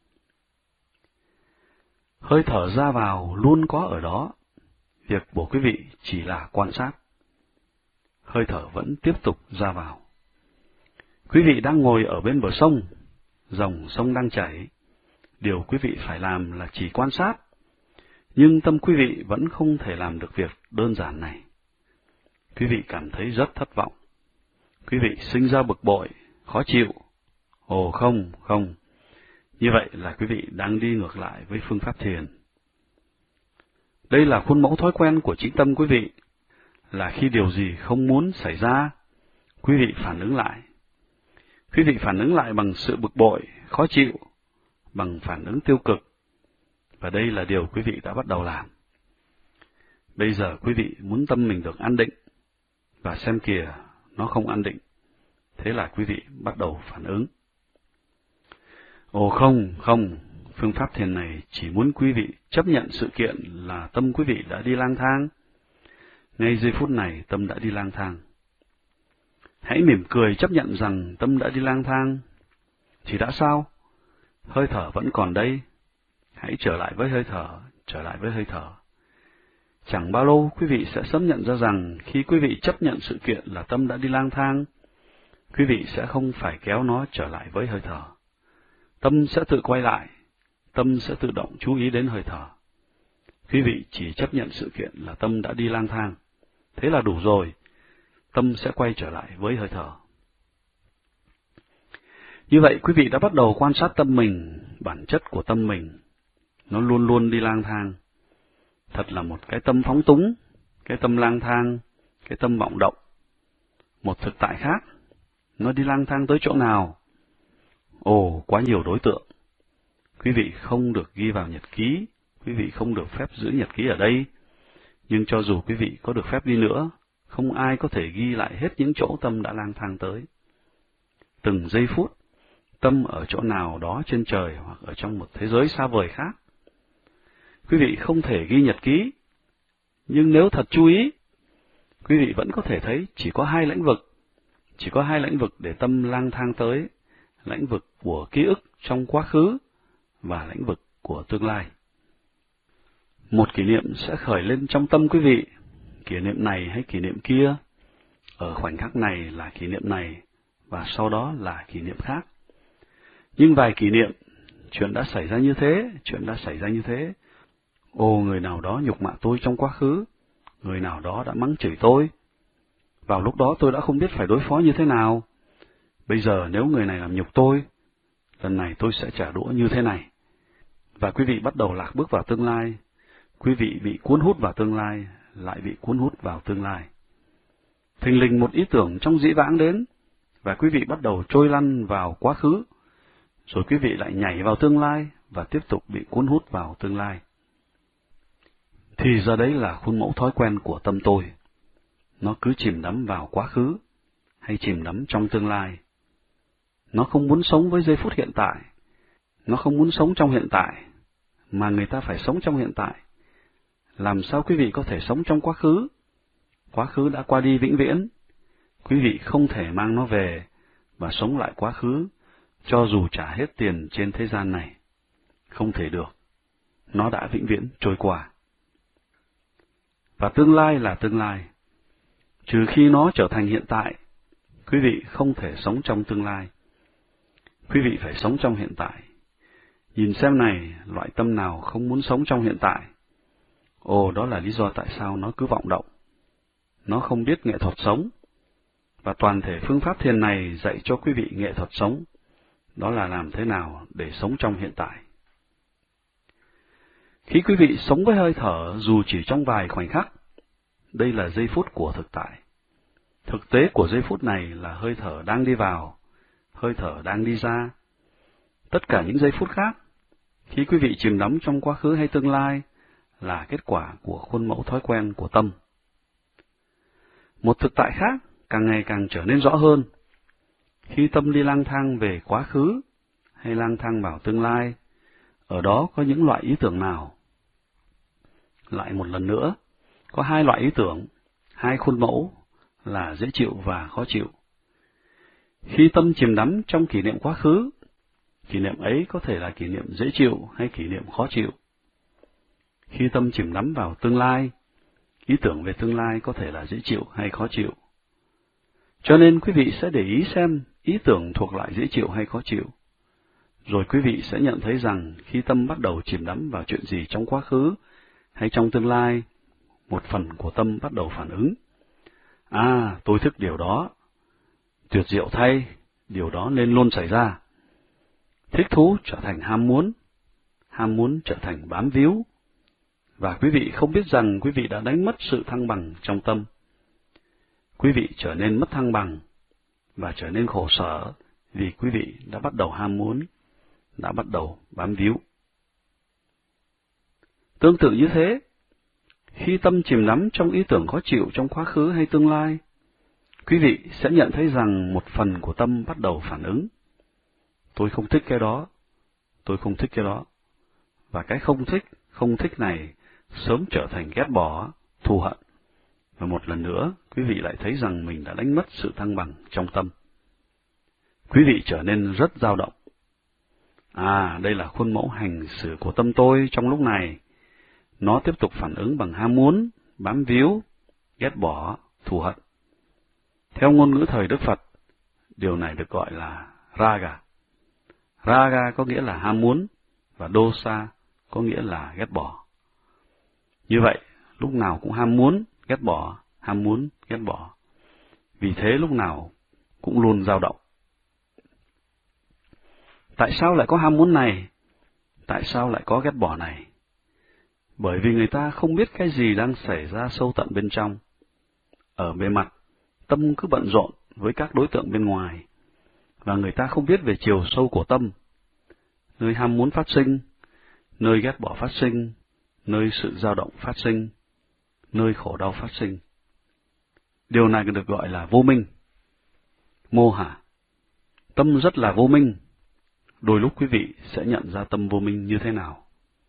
Hơi thở ra vào luôn có ở đó. Việc của quý vị chỉ là quan sát. Hơi thở vẫn tiếp tục ra vào. Quý vị đang ngồi ở bên bờ sông, dòng sông đang chảy. Điều quý vị phải làm là chỉ quan sát. Nhưng tâm quý vị vẫn không thể làm được việc đơn giản này. Quý vị cảm thấy rất thất vọng. Quý vị sinh ra bực bội, khó chịu. Ồ không, không. Như vậy là quý vị đang đi ngược lại với phương pháp thiền. Đây là khuôn mẫu thói quen của chính tâm quý vị, là khi điều gì không muốn xảy ra, quý vị phản ứng lại. Quý vị phản ứng lại bằng sự bực bội, khó chịu, bằng phản ứng tiêu cực. Và đây là điều quý vị đã bắt đầu làm. Bây giờ quý vị muốn tâm mình được an định, và xem kìa, nó không an định. Thế là quý vị bắt đầu phản ứng. Ồ không, không, phương pháp thiền này chỉ muốn quý vị chấp nhận sự kiện là tâm quý vị đã đi lang thang. Ngay giây phút này tâm đã đi lang thang. Hãy mỉm cười chấp nhận rằng tâm đã đi lang thang. Thì đã sao? Hơi thở vẫn còn đây. Hãy trở lại với hơi thở, trở lại với hơi thở. Chẳng bao lâu quý vị sẽ sớm nhận ra rằng khi quý vị chấp nhận sự kiện là tâm đã đi lang thang, quý vị sẽ không phải kéo nó trở lại với hơi thở. Tâm sẽ tự quay lại, tâm sẽ tự động chú ý đến hơi thở. Quý vị chỉ chấp nhận sự kiện là tâm đã đi lang thang. Thế là đủ rồi, tâm sẽ quay trở lại với hơi thở. Như vậy quý vị đã bắt đầu quan sát tâm mình, bản chất của tâm mình. Nó luôn luôn đi lang thang. Thật là một cái tâm phóng túng, cái tâm lang thang, cái tâm vọng động. Một thực tại khác, nó đi lang thang tới chỗ nào? Ồ, quá nhiều đối tượng. Quý vị không được ghi vào nhật ký, quý vị không được phép giữ nhật ký ở đây. Nhưng cho dù quý vị có được phép đi nữa, không ai có thể ghi lại hết những chỗ tâm đã lang thang tới. Từng giây phút, tâm ở chỗ nào đó trên trời hoặc ở trong một thế giới xa vời khác. Quý vị không thể ghi nhật ký, nhưng nếu thật chú ý, quý vị vẫn có thể thấy chỉ có hai lĩnh vực, chỉ có hai lĩnh vực để tâm lang thang tới, lĩnh vực của ký ức trong quá khứ và lĩnh vực của tương lai. Một kỷ niệm sẽ khởi lên trong tâm quý vị, kỷ niệm này hay kỷ niệm kia, ở khoảnh khắc này là kỷ niệm này, và sau đó là kỷ niệm khác. Nhưng vài kỷ niệm, chuyện đã xảy ra như thế, chuyện đã xảy ra như thế. Ồ, người nào đó nhục mạ tôi trong quá khứ, người nào đó đã mắng chửi tôi. Vào lúc đó tôi đã không biết phải đối phó như thế nào. Bây giờ nếu người này làm nhục tôi, lần này tôi sẽ trả đũa như thế này. Và quý vị bắt đầu lạc bước vào tương lai. Quý vị bị cuốn hút vào tương lai, lại bị cuốn hút vào tương lai. thình lình một ý tưởng trong dĩ vãng đến, và quý vị bắt đầu trôi lăn vào quá khứ, rồi quý vị lại nhảy vào tương lai và tiếp tục bị cuốn hút vào tương lai. Thì ra đấy là khuôn mẫu thói quen của tâm tôi. Nó cứ chìm đắm vào quá khứ, hay chìm đắm trong tương lai. Nó không muốn sống với giây phút hiện tại. Nó không muốn sống trong hiện tại, mà người ta phải sống trong hiện tại. Làm sao quý vị có thể sống trong quá khứ? Quá khứ đã qua đi vĩnh viễn. Quý vị không thể mang nó về và sống lại quá khứ, cho dù trả hết tiền trên thế gian này. Không thể được. Nó đã vĩnh viễn trôi qua. Và tương lai là tương lai. Trừ khi nó trở thành hiện tại, quý vị không thể sống trong tương lai. Quý vị phải sống trong hiện tại. Nhìn xem này, loại tâm nào không muốn sống trong hiện tại? Ồ, đó là lý do tại sao nó cứ vọng động. Nó không biết nghệ thuật sống. Và toàn thể phương pháp thiền này dạy cho quý vị nghệ thuật sống. Đó là làm thế nào để sống trong hiện tại. Khi quý vị sống với hơi thở dù chỉ trong vài khoảnh khắc, đây là giây phút của thực tại. Thực tế của giây phút này là hơi thở đang đi vào, hơi thở đang đi ra. Tất cả những giây phút khác, khi quý vị chìm đắm trong quá khứ hay tương lai, là kết quả của khuôn mẫu thói quen của tâm. Một thực tại khác càng ngày càng trở nên rõ hơn. Khi tâm đi lang thang về quá khứ hay lang thang vào tương lai, ở đó có những loại ý tưởng nào? Lại một lần nữa, có hai loại ý tưởng, hai khuôn mẫu là dễ chịu và khó chịu. Khi tâm chìm đắm trong kỷ niệm quá khứ, kỷ niệm ấy có thể là kỷ niệm dễ chịu hay kỷ niệm khó chịu. Khi tâm chìm đắm vào tương lai, ý tưởng về tương lai có thể là dễ chịu hay khó chịu. Cho nên quý vị sẽ để ý xem ý tưởng thuộc loại dễ chịu hay khó chịu. Rồi quý vị sẽ nhận thấy rằng khi tâm bắt đầu chìm đắm vào chuyện gì trong quá khứ hay trong tương lai, một phần của tâm bắt đầu phản ứng. À, tôi thích điều đó. Tuyệt diệu thay, điều đó nên luôn xảy ra. Thích thú trở thành ham muốn, ham muốn trở thành bám víu. Và quý vị không biết rằng quý vị đã đánh mất sự thăng bằng trong tâm. Quý vị trở nên mất thăng bằng và trở nên khổ sở vì quý vị đã bắt đầu ham muốn, đã bắt đầu bám víu. Tương tự như thế, khi tâm chìm đắm trong ý tưởng khó chịu trong quá khứ hay tương lai, quý vị sẽ nhận thấy rằng một phần của tâm bắt đầu phản ứng. Tôi không thích cái đó, tôi không thích cái đó. Và cái không thích, không thích này sớm trở thành ghét bỏ, thù hận. Và một lần nữa, quý vị lại thấy rằng mình đã đánh mất sự thăng bằng trong tâm. Quý vị trở nên rất dao động. À, đây là khuôn mẫu hành xử của tâm tôi trong lúc này. Nó tiếp tục phản ứng bằng ham muốn, bám víu, ghét bỏ, thù hận. Theo ngôn ngữ thời Đức Phật, điều này được gọi là raga. Raga có nghĩa là ham muốn, và dosa có nghĩa là ghét bỏ. Như vậy, lúc nào cũng ham muốn, ghét bỏ, ham muốn, ghét bỏ. Vì thế lúc nào cũng luôn dao động. Tại sao lại có ham muốn này? Tại sao lại có ghét bỏ này? Bởi vì người ta không biết cái gì đang xảy ra sâu tận bên trong. Ở bề mặt, tâm cứ bận rộn với các đối tượng bên ngoài, và người ta không biết về chiều sâu của tâm, nơi ham muốn phát sinh, nơi ghét bỏ phát sinh, nơi sự dao động phát sinh, nơi khổ đau phát sinh. Điều này được gọi là vô minh, mô hả. Tâm rất là vô minh. Đôi lúc quý vị sẽ nhận ra tâm vô minh như thế nào.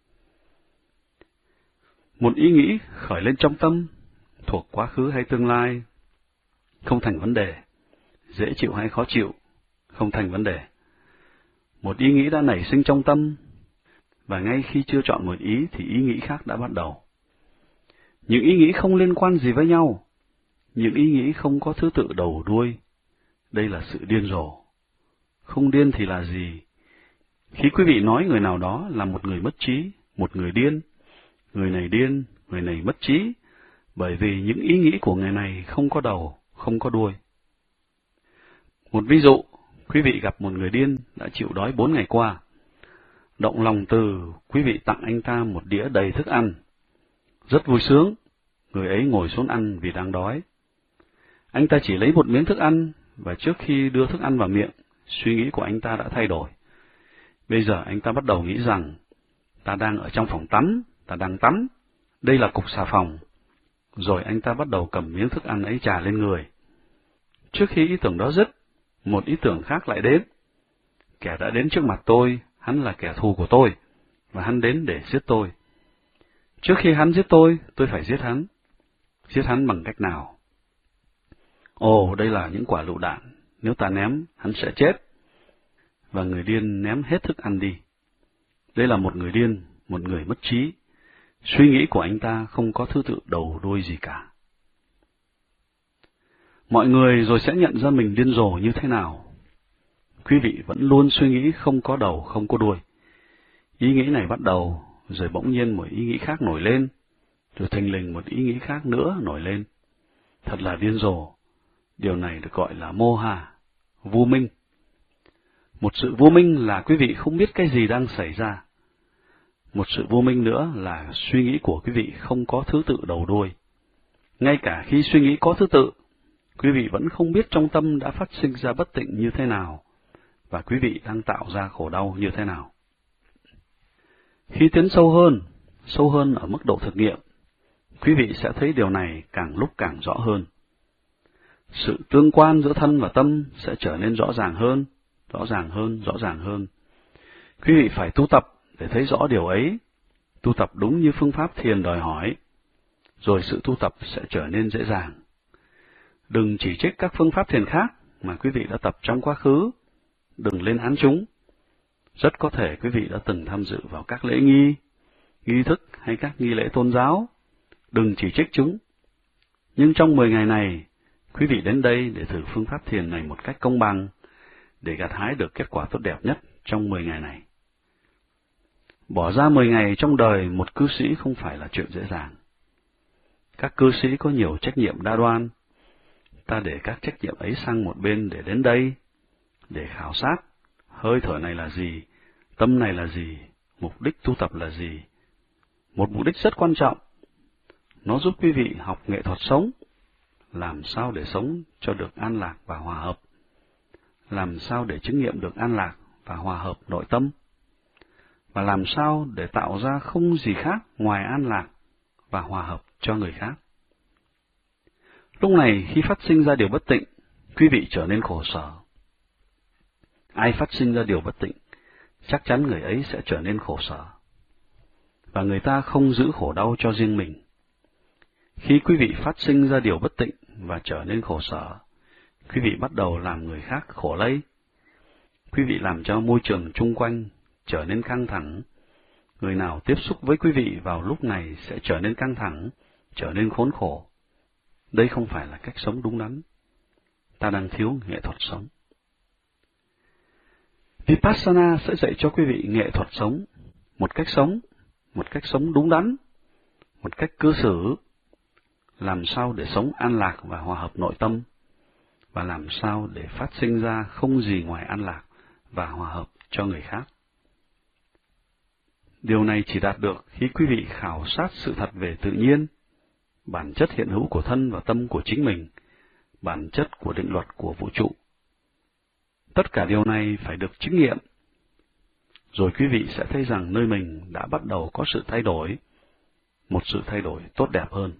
Một ý nghĩ khởi lên trong tâm, thuộc quá khứ hay tương lai, không thành vấn đề. Dễ chịu hay khó chịu, không thành vấn đề. Một ý nghĩ đã nảy sinh trong tâm, và ngay khi chưa chọn một ý thì ý nghĩ khác đã bắt đầu. Những ý nghĩ không liên quan gì với nhau, những ý nghĩ không có thứ tự đầu đuôi. Đây là sự điên rồ. Không điên thì là gì? Khi quý vị nói người nào đó là một người mất trí, một người điên, người này điên, người này mất trí, bởi vì những ý nghĩ của người này không có đầu, không có đuôi. Một ví dụ, quý vị gặp một người điên đã chịu đói bốn ngày qua. Động lòng từ, quý vị tặng anh ta một đĩa đầy thức ăn. Rất vui sướng, người ấy ngồi xuống ăn vì đang đói. Anh ta chỉ lấy một miếng thức ăn, và trước khi đưa thức ăn vào miệng, suy nghĩ của anh ta đã thay đổi. Bây giờ anh ta bắt đầu nghĩ rằng, ta đang ở trong phòng tắm, ta đang tắm, đây là cục xà phòng. Rồi anh ta bắt đầu cầm miếng thức ăn ấy chà lên người. Trước khi ý tưởng đó dứt, một ý tưởng khác lại đến. Kẻ đã đến trước mặt tôi, hắn là kẻ thù của tôi, và hắn đến để giết tôi. Trước khi hắn giết tôi, tôi phải giết hắn. Giết hắn bằng cách nào? Ồ, đây là những quả lựu đạn, nếu ta ném, hắn sẽ chết. Và người điên ném hết thức ăn đi. Đây là một người điên, một người mất trí. Suy nghĩ của anh ta không có thứ tự đầu đuôi gì cả. Mọi người rồi sẽ nhận ra mình điên rồ như thế nào. Quý vị vẫn luôn suy nghĩ không có đầu, không có đuôi. Ý nghĩ này bắt đầu, rồi bỗng nhiên một ý nghĩ khác nổi lên, rồi thình lình một ý nghĩ khác nữa nổi lên. Thật là điên rồ. Điều này được gọi là mô hà, vô minh. Một sự vô minh là quý vị không biết cái gì đang xảy ra. Một sự vô minh nữa là suy nghĩ của quý vị không có thứ tự đầu đuôi. Ngay cả khi suy nghĩ có thứ tự, quý vị vẫn không biết trong tâm đã phát sinh ra bất tịnh như thế nào, và quý vị đang tạo ra khổ đau như thế nào. Khi tiến sâu hơn, sâu hơn ở mức độ thực nghiệm, quý vị sẽ thấy điều này càng lúc càng rõ hơn. Sự tương quan giữa thân và tâm sẽ trở nên rõ ràng hơn, rõ ràng hơn, rõ ràng hơn. Quý vị phải tu tập để thấy rõ điều ấy, tu tập đúng như phương pháp thiền đòi hỏi, rồi sự tu tập sẽ trở nên dễ dàng. Đừng chỉ trích các phương pháp thiền khác mà quý vị đã tập trong quá khứ, đừng lên án chúng. Rất có thể quý vị đã từng tham dự vào các lễ nghi, nghi thức hay các nghi lễ tôn giáo, đừng chỉ trích chúng. Nhưng trong mười ngày này, quý vị đến đây để thử phương pháp thiền này một cách công bằng, để gặt hái được kết quả tốt đẹp nhất trong mười ngày này. Bỏ ra mười ngày trong đời một cư sĩ không phải là chuyện dễ dàng. Các cư sĩ có nhiều trách nhiệm đa đoan. Ta để các trách nhiệm ấy sang một bên để đến đây, để khảo sát, hơi thở này là gì, tâm này là gì, mục đích tu tập là gì. Một mục đích rất quan trọng. Nó giúp quý vị học nghệ thuật sống, làm sao để sống cho được an lạc và hòa hợp, làm sao để chứng nghiệm được an lạc và hòa hợp nội tâm, và làm sao để tạo ra không gì khác ngoài an lạc và hòa hợp cho người khác. Lúc này khi phát sinh ra điều bất tịnh, quý vị trở nên khổ sở. Ai phát sinh ra điều bất tịnh, chắc chắn người ấy sẽ trở nên khổ sở. Và người ta không giữ khổ đau cho riêng mình. Khi quý vị phát sinh ra điều bất tịnh và trở nên khổ sở, quý vị bắt đầu làm người khác khổ lây. Quý vị làm cho môi trường chung quanh trở nên căng thẳng. Người nào tiếp xúc với quý vị vào lúc này sẽ trở nên căng thẳng, trở nên khốn khổ. Đây không phải là cách sống đúng đắn. Ta đang thiếu nghệ thuật sống. Vipassana sẽ dạy cho quý vị nghệ thuật sống, một cách sống, một cách sống đúng đắn, một cách cư xử, làm sao để sống an lạc và hòa hợp nội tâm, và làm sao để phát sinh ra không gì ngoài an lạc và hòa hợp cho người khác. Điều này chỉ đạt được khi quý vị khảo sát sự thật về tự nhiên, bản chất hiện hữu của thân và tâm của chính mình, bản chất của định luật của vũ trụ. Tất cả điều này phải được chứng nghiệm, rồi quý vị sẽ thấy rằng nơi mình đã bắt đầu có sự thay đổi, một sự thay đổi tốt đẹp hơn.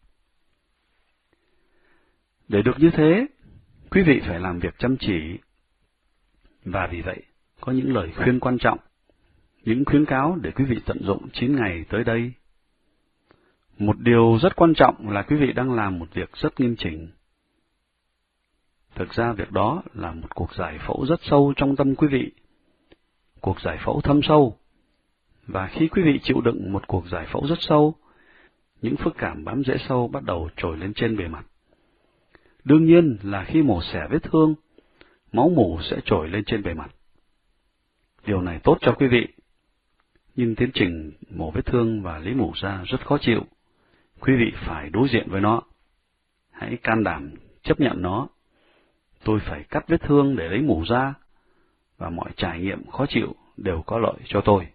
Để được như thế, quý vị phải làm việc chăm chỉ, và vì vậy có những lời khuyên quan trọng, những khuyến cáo để quý vị tận dụng chín ngày tới đây. Một điều rất quan trọng là quý vị đang làm một việc rất nghiêm chỉnh. Thực ra việc đó là một cuộc giải phẫu rất sâu trong tâm quý vị, cuộc giải phẫu thâm sâu. Và khi quý vị chịu đựng một cuộc giải phẫu rất sâu, những phức cảm bám rễ sâu bắt đầu trồi lên trên bề mặt. Đương nhiên là khi mổ xẻ vết thương, máu mủ sẽ trồi lên trên bề mặt. Điều này tốt cho quý vị, nhưng tiến trình mổ vết thương và lấy mủ ra rất khó chịu. Quý vị phải đối diện với nó. Hãy can đảm chấp nhận nó. Tôi phải cắt vết thương để lấy mủ ra, và mọi trải nghiệm khó chịu đều có lợi cho tôi.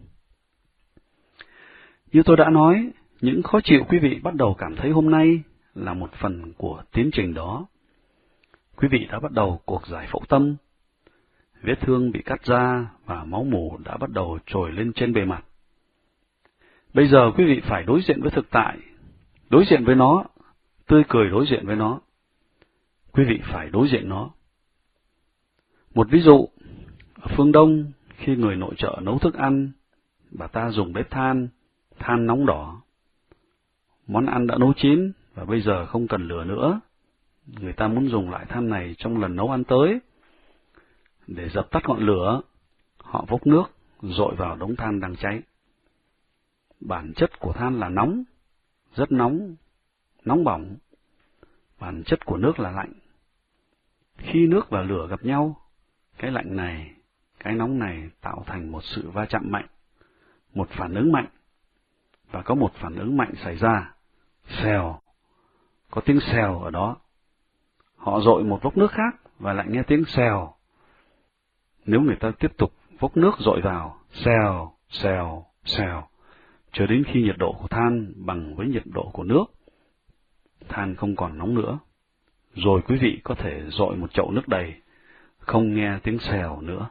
Như tôi đã nói, những khó chịu quý vị bắt đầu cảm thấy hôm nay là một phần của tiến trình đó. Quý vị đã bắt đầu cuộc giải phẫu tâm. Vết thương bị cắt ra và máu mủ đã bắt đầu trồi lên trên bề mặt. Bây giờ quý vị phải đối diện với thực tại, đối diện với nó, tươi cười đối diện với nó. Quý vị phải đối diện nó. Một ví dụ, ở phương Đông, khi người nội trợ nấu thức ăn, bà ta dùng bếp than, than nóng đỏ. Món ăn đã nấu chín và bây giờ không cần lửa nữa. Người ta muốn dùng lại than này trong lần nấu ăn tới. Để dập tắt ngọn lửa, họ vốc nước dội vào đống than đang cháy. Bản chất của than là nóng, rất nóng, nóng bỏng. Bản chất của nước là lạnh. Khi nước và lửa gặp nhau, cái lạnh này, cái nóng này tạo thành một sự va chạm mạnh, một phản ứng mạnh, và có một phản ứng mạnh xảy ra. Xèo, có tiếng xèo ở đó. Họ dội một vốc nước khác và lại nghe tiếng xèo. Nếu người ta tiếp tục vốc nước dội vào, xèo, xèo, xèo, cho đến khi nhiệt độ của than bằng với nhiệt độ của nước, than không còn nóng nữa. Rồi quý vị có thể dội một chậu nước đầy, không nghe tiếng xèo nữa.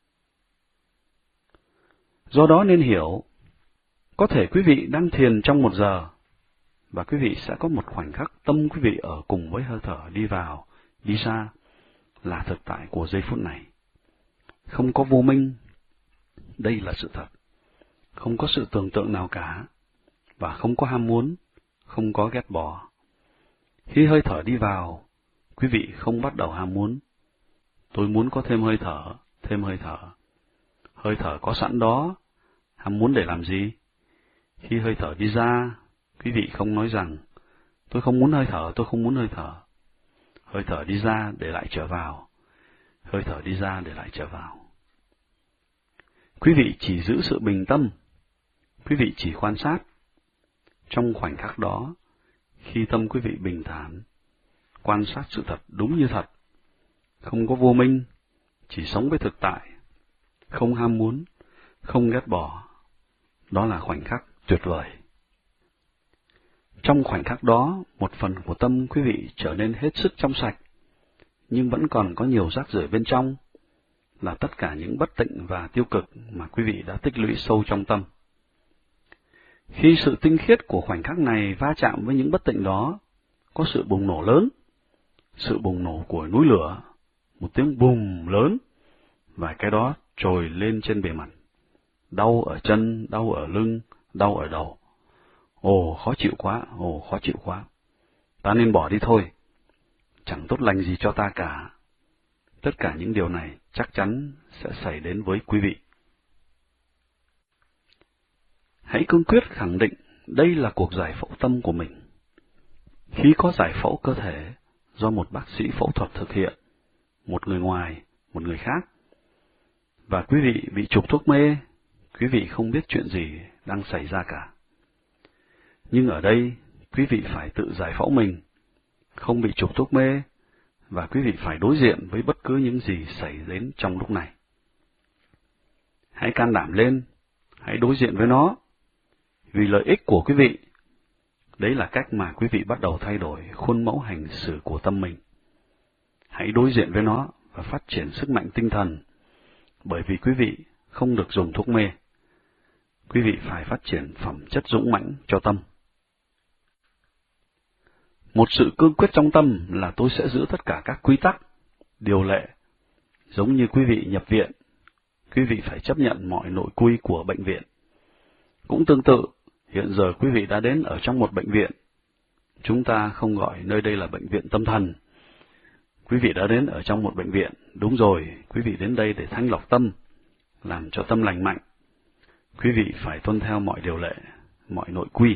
Do đó nên hiểu, có thể quý vị đang thiền trong một giờ, và quý vị sẽ có một khoảnh khắc tâm quý vị ở cùng với hơi thở đi vào, đi ra, là thực tại của giây phút này. Không có vô minh, đây là sự thật. Không có sự tưởng tượng nào cả, và không có ham muốn, không có ghét bỏ. Khi hơi thở đi vào, quý vị không bắt đầu ham muốn. Tôi muốn có thêm hơi thở, thêm hơi thở. Hơi thở có sẵn đó, ham muốn để làm gì? Khi hơi thở đi ra, quý vị không nói rằng, tôi không muốn hơi thở, tôi không muốn hơi thở. Hơi thở đi ra để lại trở vào. Hơi thở đi ra để lại trở vào. Quý vị chỉ giữ sự bình tâm. Quý vị chỉ quan sát. Trong khoảnh khắc đó, khi tâm quý vị bình thản, quan sát sự thật đúng như thật, không có vô minh, chỉ sống với thực tại, không ham muốn, không ghét bỏ. Đó là khoảnh khắc tuyệt vời. Trong khoảnh khắc đó, một phần của tâm quý vị trở nên hết sức trong sạch, nhưng vẫn còn có nhiều rác rưởi bên trong, là tất cả những bất tịnh và tiêu cực mà quý vị đã tích lũy sâu trong tâm. Khi sự tinh khiết của khoảnh khắc này va chạm với những bất tịnh đó, có sự bùng nổ lớn, sự bùng nổ của núi lửa, một tiếng bùm lớn, và cái đó trồi lên trên bề mặt. Đau ở chân, đau ở lưng, đau ở đầu. Ồ, khó chịu quá, ồ, khó chịu quá. Ta nên bỏ đi thôi. Chẳng tốt lành gì cho ta cả. Tất cả những điều này chắc chắn sẽ xảy đến với quý vị. Hãy cương quyết khẳng định đây là cuộc giải phẫu tâm của mình. Khi có giải phẫu cơ thể do một bác sĩ phẫu thuật thực hiện, một người ngoài, một người khác, và quý vị bị chụp thuốc mê, quý vị không biết chuyện gì đang xảy ra cả. Nhưng ở đây, quý vị phải tự giải phẫu mình, không bị chụp thuốc mê, và quý vị phải đối diện với bất cứ những gì xảy đến trong lúc này. Hãy can đảm lên, hãy đối diện với nó, vì lợi ích của quý vị. Đấy là cách mà quý vị bắt đầu thay đổi khuôn mẫu hành xử của tâm mình. Hãy đối diện với nó và phát triển sức mạnh tinh thần, bởi vì quý vị không được dùng thuốc mê. Quý vị phải phát triển phẩm chất dũng mãnh cho tâm. Một sự cương quyết trong tâm là tôi sẽ giữ tất cả các quy tắc, điều lệ. Giống như quý vị nhập viện, quý vị phải chấp nhận mọi nội quy của bệnh viện. Cũng tương tự, hiện giờ quý vị đã đến ở trong một bệnh viện. Chúng ta không gọi nơi đây là bệnh viện tâm thần. Quý vị đã đến ở trong một bệnh viện. Đúng rồi, quý vị đến đây để thanh lọc tâm, làm cho tâm lành mạnh. Quý vị phải tuân theo mọi điều lệ, mọi nội quy.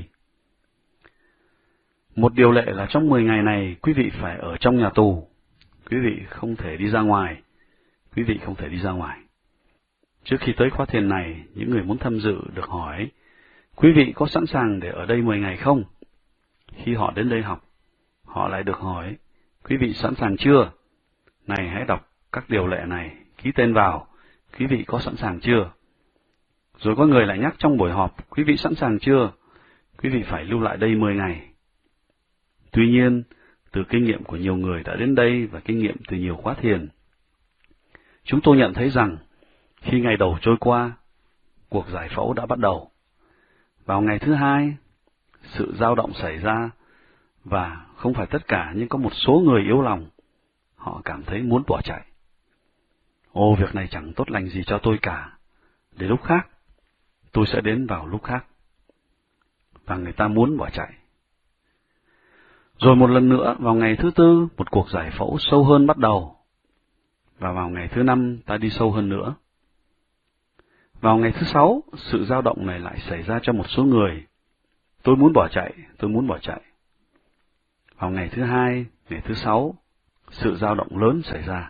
Một điều lệ là trong mười ngày này, quý vị phải ở trong nhà tù. Quý vị không thể đi ra ngoài. Quý vị không thể đi ra ngoài. Trước khi tới khóa thiền này, những người muốn tham dự được hỏi, quý vị có sẵn sàng để ở đây mười ngày không? Khi họ đến đây học, họ lại được hỏi, quý vị sẵn sàng chưa? Này, hãy đọc các điều lệ này, ký tên vào, quý vị có sẵn sàng chưa? Rồi có người lại nhắc trong buổi họp, quý vị sẵn sàng chưa? Quý vị phải lưu lại đây mười ngày. Tuy nhiên, từ kinh nghiệm của nhiều người đã đến đây và kinh nghiệm từ nhiều khóa thiền, chúng tôi nhận thấy rằng khi ngày đầu trôi qua, cuộc giải phẫu đã bắt đầu. Vào ngày thứ hai, sự dao động xảy ra, và không phải tất cả nhưng có một số người yếu lòng, họ cảm thấy muốn bỏ chạy. Ồ, việc này chẳng tốt lành gì cho tôi cả, để lúc khác, tôi sẽ đến vào lúc khác. Và người ta muốn bỏ chạy. Rồi một lần nữa, vào ngày thứ tư, một cuộc giải phẫu sâu hơn bắt đầu. Và vào ngày thứ năm, ta đi sâu hơn nữa. Vào ngày thứ sáu, sự dao động này lại xảy ra cho một số người. Tôi muốn bỏ chạy, tôi muốn bỏ chạy. Vào ngày thứ hai, ngày thứ sáu, sự dao động lớn xảy ra.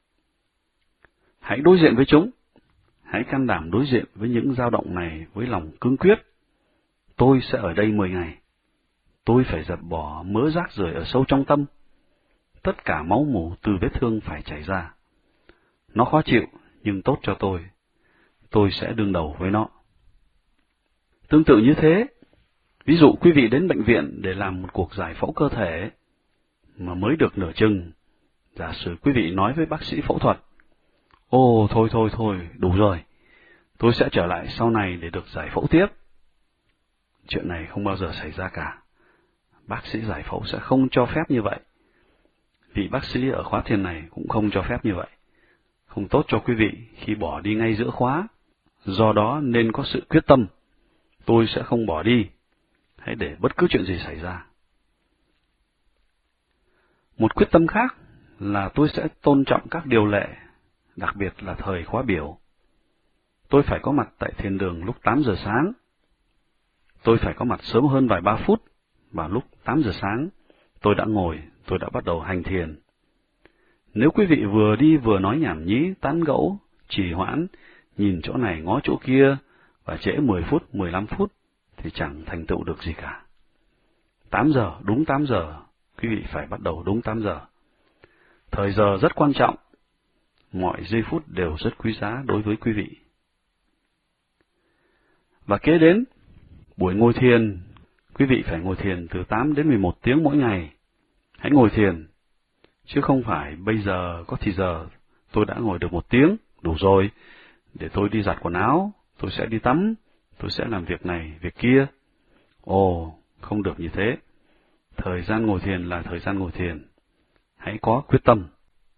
Hãy đối diện với chúng. Hãy can đảm đối diện với những dao động này với lòng cương quyết. Tôi sẽ ở đây mười ngày. Tôi phải dập bỏ mớ rác rưởi ở sâu trong tâm. Tất cả máu mủ từ vết thương phải chảy ra. Nó khó chịu, nhưng tốt cho tôi. Tôi sẽ đương đầu với nó. Tương tự như thế, ví dụ quý vị đến bệnh viện để làm một cuộc giải phẫu cơ thể, mà mới được nửa chừng, giả sử quý vị nói với bác sĩ phẫu thuật, ồ, thôi thôi thôi, đủ rồi, tôi sẽ trở lại sau này để được giải phẫu tiếp. Chuyện này không bao giờ xảy ra cả. Bác sĩ giải phẫu sẽ không cho phép như vậy. Vị bác sĩ ở khóa thiền này cũng không cho phép như vậy. Không tốt cho quý vị khi bỏ đi ngay giữa khóa. Do đó nên có sự quyết tâm. Tôi sẽ không bỏ đi. Hãy để bất cứ chuyện gì xảy ra. Một quyết tâm khác là tôi sẽ tôn trọng các điều lệ, đặc biệt là thời khóa biểu. Tôi phải có mặt tại thiền đường lúc tám giờ sáng. Tôi phải có mặt sớm hơn vài ba phút, và lúc tám giờ sáng, tôi đã ngồi, tôi đã bắt đầu hành thiền. Nếu quý vị vừa đi vừa nói nhảm nhí, tán gẫu, trì hoãn, nhìn chỗ này ngó chỗ kia, và trễ mười phút, mười lăm phút, thì chẳng thành tựu được gì cả. tám giờ, đúng tám giờ, quý vị phải bắt đầu đúng tám giờ. Thời giờ rất quan trọng, mọi giây phút đều rất quý giá đối với quý vị. Và kế đến, buổi ngồi thiền, quý vị phải ngồi thiền từ tám đến mười một tiếng mỗi ngày. Hãy ngồi thiền, chứ không phải bây giờ có thì giờ tôi đã ngồi được một tiếng, đủ rồi, để tôi đi giặt quần áo, tôi sẽ đi tắm, tôi sẽ làm việc này, việc kia. Ồ, không được như thế. Thời gian ngồi thiền là thời gian ngồi thiền. Hãy có quyết tâm.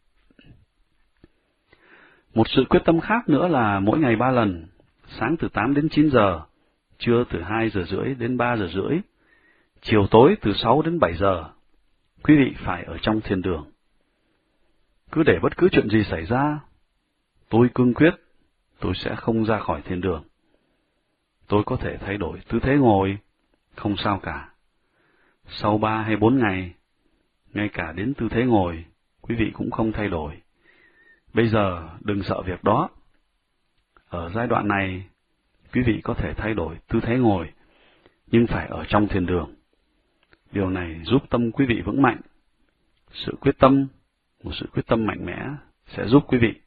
Một sự quyết tâm khác nữa là mỗi ngày ba lần, sáng từ tám đến chín giờ, trưa từ hai giờ rưỡi đến ba giờ rưỡi, chiều tối từ sáu đến bảy giờ, quý vị phải ở trong thiền đường. Cứ để bất cứ chuyện gì xảy ra, tôi cương quyết, tôi sẽ không ra khỏi thiền đường. Tôi có thể thay đổi tư thế ngồi, không sao cả. Sau ba hay bốn ngày, ngay cả đến tư thế ngồi, quý vị cũng không thay đổi. Bây giờ đừng sợ việc đó. Ở giai đoạn này, quý vị có thể thay đổi tư thế ngồi, nhưng phải ở trong thiền đường. Điều này giúp tâm quý vị vững mạnh. Sự quyết tâm, một sự quyết tâm mạnh mẽ sẽ giúp quý vị.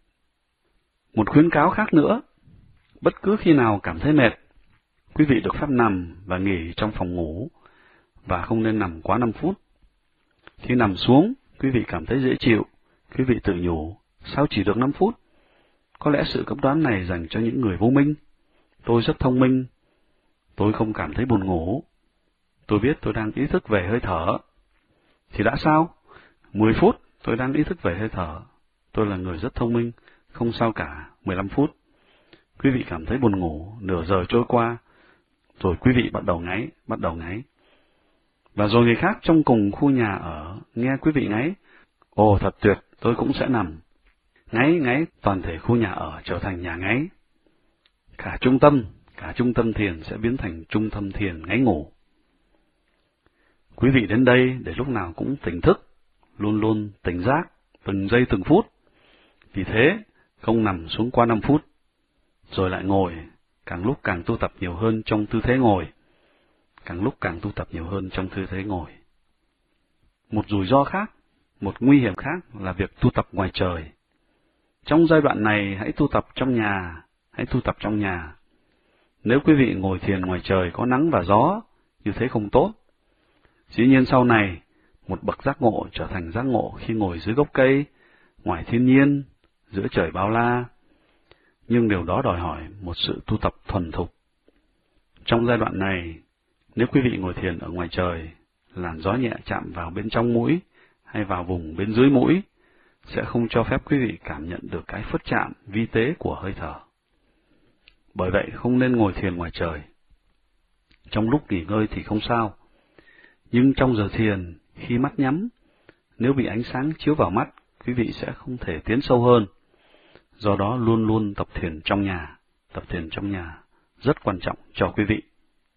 Một khuyến cáo khác nữa, bất cứ khi nào cảm thấy mệt, quý vị được phép nằm và nghỉ trong phòng ngủ, và không nên nằm quá năm phút. Khi nằm xuống, quý vị cảm thấy dễ chịu, quý vị tự nhủ, sao chỉ được năm phút? Có lẽ sự cấm đoán này dành cho những người vô minh. Tôi rất thông minh, tôi không cảm thấy buồn ngủ, tôi biết tôi đang ý thức về hơi thở. Thì đã sao? mười phút tôi đang ý thức về hơi thở, tôi là người rất thông minh, không sao cả. Mười lăm phút, quý vị cảm thấy buồn ngủ, nửa giờ trôi qua, rồi quý vị bắt đầu ngáy, bắt đầu ngáy. Và rồi người khác trong cùng khu nhà ở nghe quý vị ngáy, ồ thật tuyệt, tôi cũng sẽ nằm. Ngáy ngáy, toàn thể khu nhà ở trở thành nhà ngáy. Cả trung tâm, cả trung tâm thiền sẽ biến thành trung tâm thiền ngáy ngủ. Quý vị đến đây để lúc nào cũng tỉnh thức, luôn luôn tỉnh giác, từng giây từng phút. Vì thế, không nằm xuống qua năm phút, rồi lại ngồi, càng lúc càng tu tập nhiều hơn trong tư thế ngồi, càng lúc càng tu tập nhiều hơn trong tư thế ngồi. Một rủi ro khác, một nguy hiểm khác là việc tu tập ngoài trời. Trong giai đoạn này, hãy tu tập trong nhà, hãy tu tập trong nhà. Nếu quý vị ngồi thiền ngoài trời có nắng và gió, như thế không tốt. Dĩ nhiên sau này, một bậc giác ngộ trở thành giác ngộ khi ngồi dưới gốc cây, ngoài thiên nhiên, giữa trời bao la. Nhưng điều đó đòi hỏi một sự tu tập thuần thục. Trong giai đoạn này, nếu quý vị ngồi thiền ở ngoài trời, làn gió nhẹ chạm vào bên trong mũi hay vào vùng bên dưới mũi, sẽ không cho phép quý vị cảm nhận được cái phất chạm vi tế của hơi thở. Bởi vậy không nên ngồi thiền ngoài trời. Trong lúc nghỉ ngơi thì không sao, nhưng trong giờ thiền, khi mắt nhắm, nếu bị ánh sáng chiếu vào mắt, quý vị sẽ không thể tiến sâu hơn. Do đó luôn luôn tập thiền trong nhà, tập thiền trong nhà rất quan trọng cho quý vị.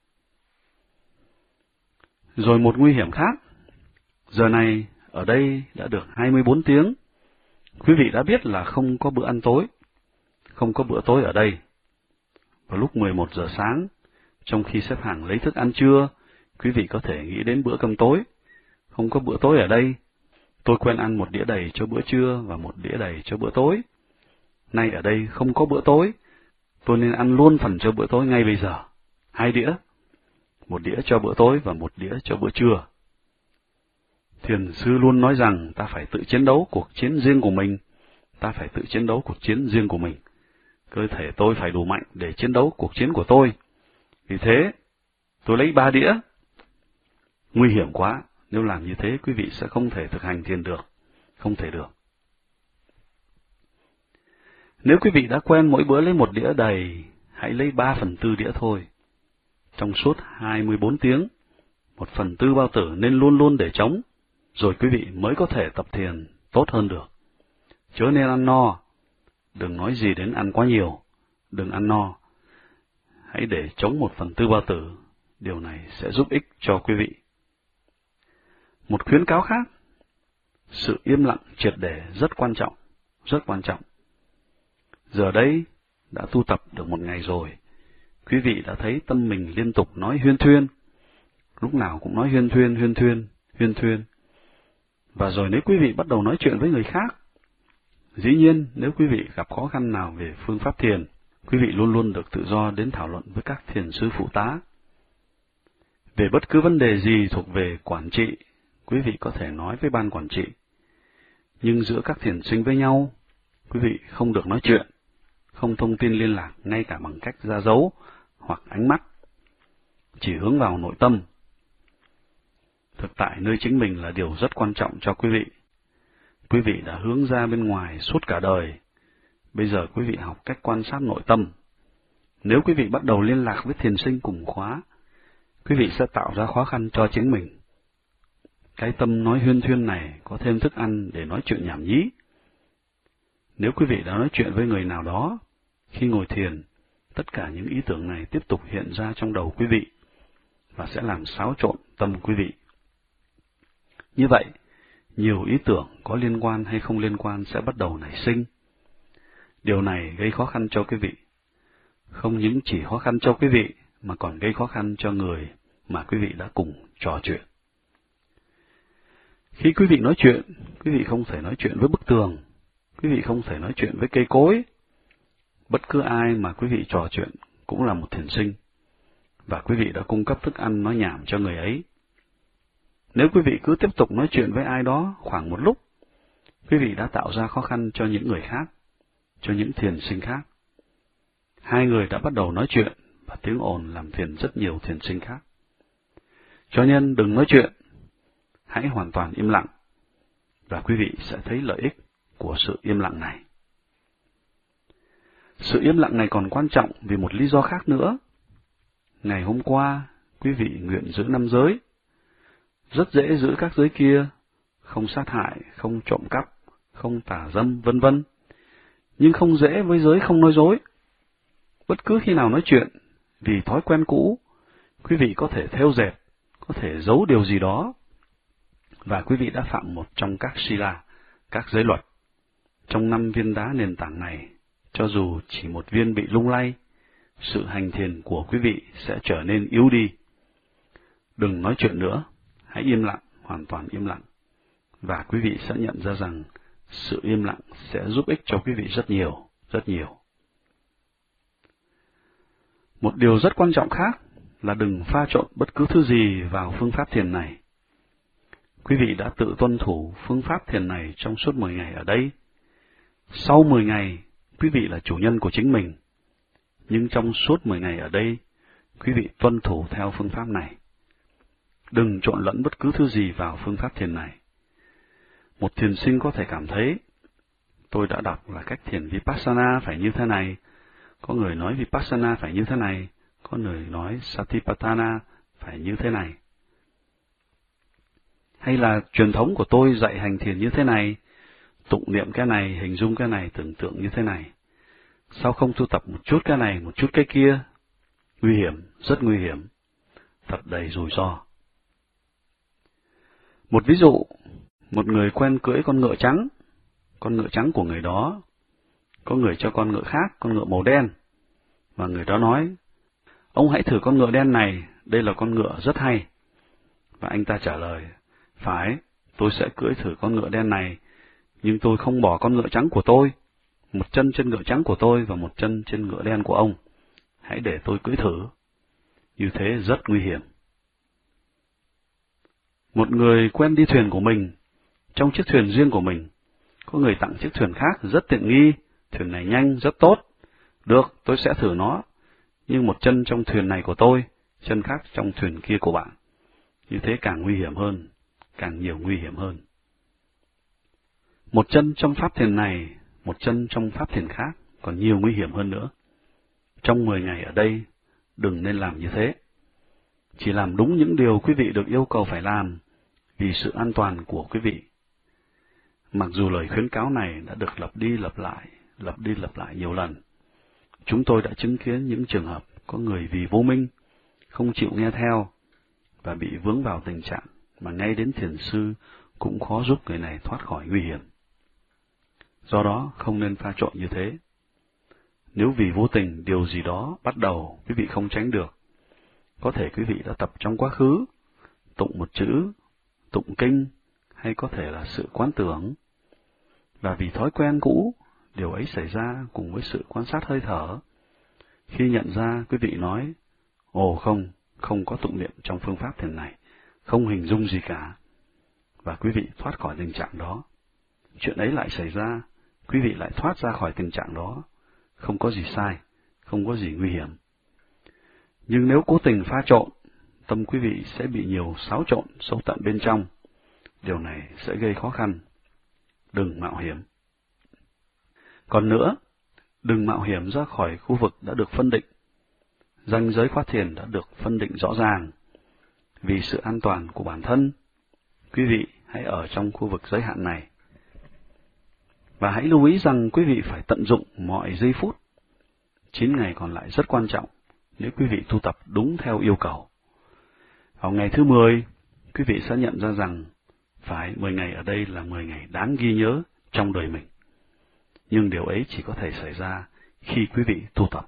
Rồi một nguy hiểm khác, giờ này ở đây đã được hai mươi bốn tiếng, quý vị đã biết là không có bữa ăn tối, không có bữa tối ở đây. Vào lúc mười một giờ sáng, trong khi xếp hàng lấy thức ăn trưa, quý vị có thể nghĩ đến bữa cơm tối. Không có bữa tối ở đây. Tôi quen ăn một đĩa đầy cho bữa trưa và một đĩa đầy cho bữa tối. Nay ở đây không có bữa tối, tôi nên ăn luôn phần cho bữa tối ngay bây giờ. Hai đĩa, một đĩa cho bữa tối và một đĩa cho bữa trưa. Thiền sư luôn nói rằng ta phải tự chiến đấu cuộc chiến riêng của mình, ta phải tự chiến đấu cuộc chiến riêng của mình. Cơ thể tôi phải đủ mạnh để chiến đấu cuộc chiến của tôi. Vì thế, tôi lấy ba đĩa. Nguy hiểm quá, nếu làm như thế quý vị sẽ không thể thực hành thiền được, không thể được. Nếu quý vị đã quen mỗi bữa lấy một đĩa đầy, hãy lấy ba phần tư đĩa thôi. Trong suốt hai mươi bốn tiếng, một phần tư bao tử nên luôn luôn để trống, rồi quý vị mới có thể tập thiền tốt hơn được. Chớ nên ăn no, đừng nói gì đến ăn quá nhiều, đừng ăn no. Hãy để trống một phần tư bao tử, điều này sẽ giúp ích cho quý vị. Một khuyến cáo khác, sự im lặng triệt để rất quan trọng, rất quan trọng. Giờ đây, đã tu tập được một ngày rồi, quý vị đã thấy tâm mình liên tục nói huyên thuyên, lúc nào cũng nói huyên thuyên, huyên thuyên, huyên thuyên. Và rồi nếu quý vị bắt đầu nói chuyện với người khác, dĩ nhiên nếu quý vị gặp khó khăn nào về phương pháp thiền, quý vị luôn luôn được tự do đến thảo luận với các thiền sư phụ tá. Về bất cứ vấn đề gì thuộc về quản trị, quý vị có thể nói với ban quản trị. Nhưng giữa các thiền sinh với nhau, quý vị không được nói chuyện, không thông tin liên lạc ngay cả bằng cách ra dấu hoặc ánh mắt, chỉ hướng vào nội tâm. Thực tại nơi chính mình là điều rất quan trọng cho quý vị. Quý vị đã hướng ra bên ngoài suốt cả đời. Bây giờ quý vị học cách quan sát nội tâm. Nếu quý vị bắt đầu liên lạc với thiền sinh cùng khóa, quý vị sẽ tạo ra khó khăn cho chính mình. Cái tâm nói huyên thuyên này có thêm thức ăn để nói chuyện nhảm nhí. Nếu quý vị đã nói chuyện với người nào đó, khi ngồi thiền, tất cả những ý tưởng này tiếp tục hiện ra trong đầu quý vị, và sẽ làm xáo trộn tâm quý vị. Như vậy, nhiều ý tưởng có liên quan hay không liên quan sẽ bắt đầu nảy sinh. Điều này gây khó khăn cho quý vị. Không những chỉ khó khăn cho quý vị, mà còn gây khó khăn cho người mà quý vị đã cùng trò chuyện. Khi quý vị nói chuyện, quý vị không thể nói chuyện với bức tường, quý vị không thể nói chuyện với cây cối. Bất cứ ai mà quý vị trò chuyện cũng là một thiền sinh, và quý vị đã cung cấp thức ăn nói nhảm cho người ấy. Nếu quý vị cứ tiếp tục nói chuyện với ai đó khoảng một lúc, quý vị đã tạo ra khó khăn cho những người khác, cho những thiền sinh khác. Hai người đã bắt đầu nói chuyện, và tiếng ồn làm phiền rất nhiều thiền sinh khác. Cho nên đừng nói chuyện, hãy hoàn toàn im lặng, và quý vị sẽ thấy lợi ích của sự im lặng này. Sự im lặng này còn quan trọng vì một lý do khác nữa. Ngày hôm qua, quý vị nguyện giữ năm giới. Rất dễ giữ các giới kia, không sát hại, không trộm cắp, không tà dâm, vân vân. Nhưng không dễ với giới không nói dối. Bất cứ khi nào nói chuyện, vì thói quen cũ, quý vị có thể thêu dệt, có thể giấu điều gì đó, và quý vị đã phạm một trong các sila, các giới luật. Trong năm viên đá nền tảng này, cho dù chỉ một viên bị lung lay, sự hành thiền của quý vị sẽ trở nên yếu đi. Đừng nói chuyện nữa, hãy im lặng, hoàn toàn im lặng, và quý vị sẽ nhận ra rằng sự im lặng sẽ giúp ích cho quý vị rất nhiều, rất nhiều. Một điều rất quan trọng khác là đừng pha trộn bất cứ thứ gì vào phương pháp thiền này. quý vị đã tự tuân thủ phương pháp thiền này trong suốt mười ngày ở đây. Sau mười ngày, quý vị là chủ nhân của chính mình. Nhưng trong suốt mười ngày ở đây, quý vị tuân thủ theo phương pháp này. Đừng trộn lẫn bất cứ thứ gì vào phương pháp thiền này. Một thiền sinh có thể cảm thấy, tôi đã đọc là cách thiền Vipassana phải như thế này, có người nói Vipassana phải như thế này, có người nói Satipatthana phải như thế này. Hay là truyền thống của tôi dạy hành thiền như thế này, tụng niệm cái này, hình dung cái này, tưởng tượng như thế này. Sao không tu tập một chút cái này, một chút cái kia? Nguy hiểm, rất nguy hiểm, thật đầy rủi ro. Một ví dụ, một người quen cưỡi con ngựa trắng, con ngựa trắng của người đó, có người cho con ngựa khác, con ngựa màu đen, và người đó nói, ông hãy thử con ngựa đen này, đây là con ngựa rất hay. Và anh ta trả lời, phải, tôi sẽ cưỡi thử con ngựa đen này, nhưng tôi không bỏ con ngựa trắng của tôi, một chân trên ngựa trắng của tôi và một chân trên ngựa đen của ông. Hãy để tôi cưỡi thử. Như thế rất nguy hiểm. Một người quen đi thuyền của mình, trong chiếc thuyền riêng của mình, có người tặng chiếc thuyền khác rất tiện nghi, thuyền này nhanh, rất tốt. Được, tôi sẽ thử nó, nhưng một chân trong thuyền này của tôi, chân khác trong thuyền kia của bạn. Như thế càng nguy hiểm hơn, càng nhiều nguy hiểm hơn. Một chân trong pháp thiền này, một chân trong pháp thiền khác, còn nhiều nguy hiểm hơn nữa. Trong mười ngày ở đây, đừng nên làm như thế. Chỉ làm đúng những điều quý vị được yêu cầu phải làm, vì sự an toàn của quý vị. Mặc dù lời khuyến cáo này đã được lặp đi lặp lại, lặp đi lặp lại nhiều lần, chúng tôi đã chứng kiến những trường hợp có người vì vô minh, không chịu nghe theo, và bị vướng vào tình trạng mà ngay đến thiền sư cũng khó giúp người này thoát khỏi nguy hiểm. Do đó, không nên pha trộn như thế. Nếu vì vô tình điều gì đó bắt đầu quý vị không tránh được, có thể quý vị đã tập trong quá khứ, tụng một chữ, tụng kinh, hay có thể là sự quán tưởng. Và vì thói quen cũ, điều ấy xảy ra cùng với sự quan sát hơi thở. Khi nhận ra, quý vị nói, ồ không, không có tụng niệm trong phương pháp thiền này, không hình dung gì cả. Và quý vị thoát khỏi tình trạng đó. Chuyện ấy lại xảy ra, quý vị lại thoát ra khỏi tình trạng đó. Không có gì sai, không có gì nguy hiểm. Nhưng nếu cố tình pha trộn, tâm quý vị sẽ bị nhiều xáo trộn sâu tận bên trong. Điều này sẽ gây khó khăn. Đừng mạo hiểm. Còn nữa, đừng mạo hiểm ra khỏi khu vực đã được phân định. Ranh giới khóa thiền đã được phân định rõ ràng. Vì sự an toàn của bản thân, quý vị hãy ở trong khu vực giới hạn này. Và hãy lưu ý rằng quý vị phải tận dụng mọi giây phút. Chín ngày còn lại rất quan trọng nếu quý vị tu tập đúng theo yêu cầu. Vào ngày thứ mười, quý vị sẽ nhận ra rằng phải mười ngày ở đây là mười ngày đáng ghi nhớ trong đời mình. Nhưng điều ấy chỉ có thể xảy ra khi quý vị tu tập.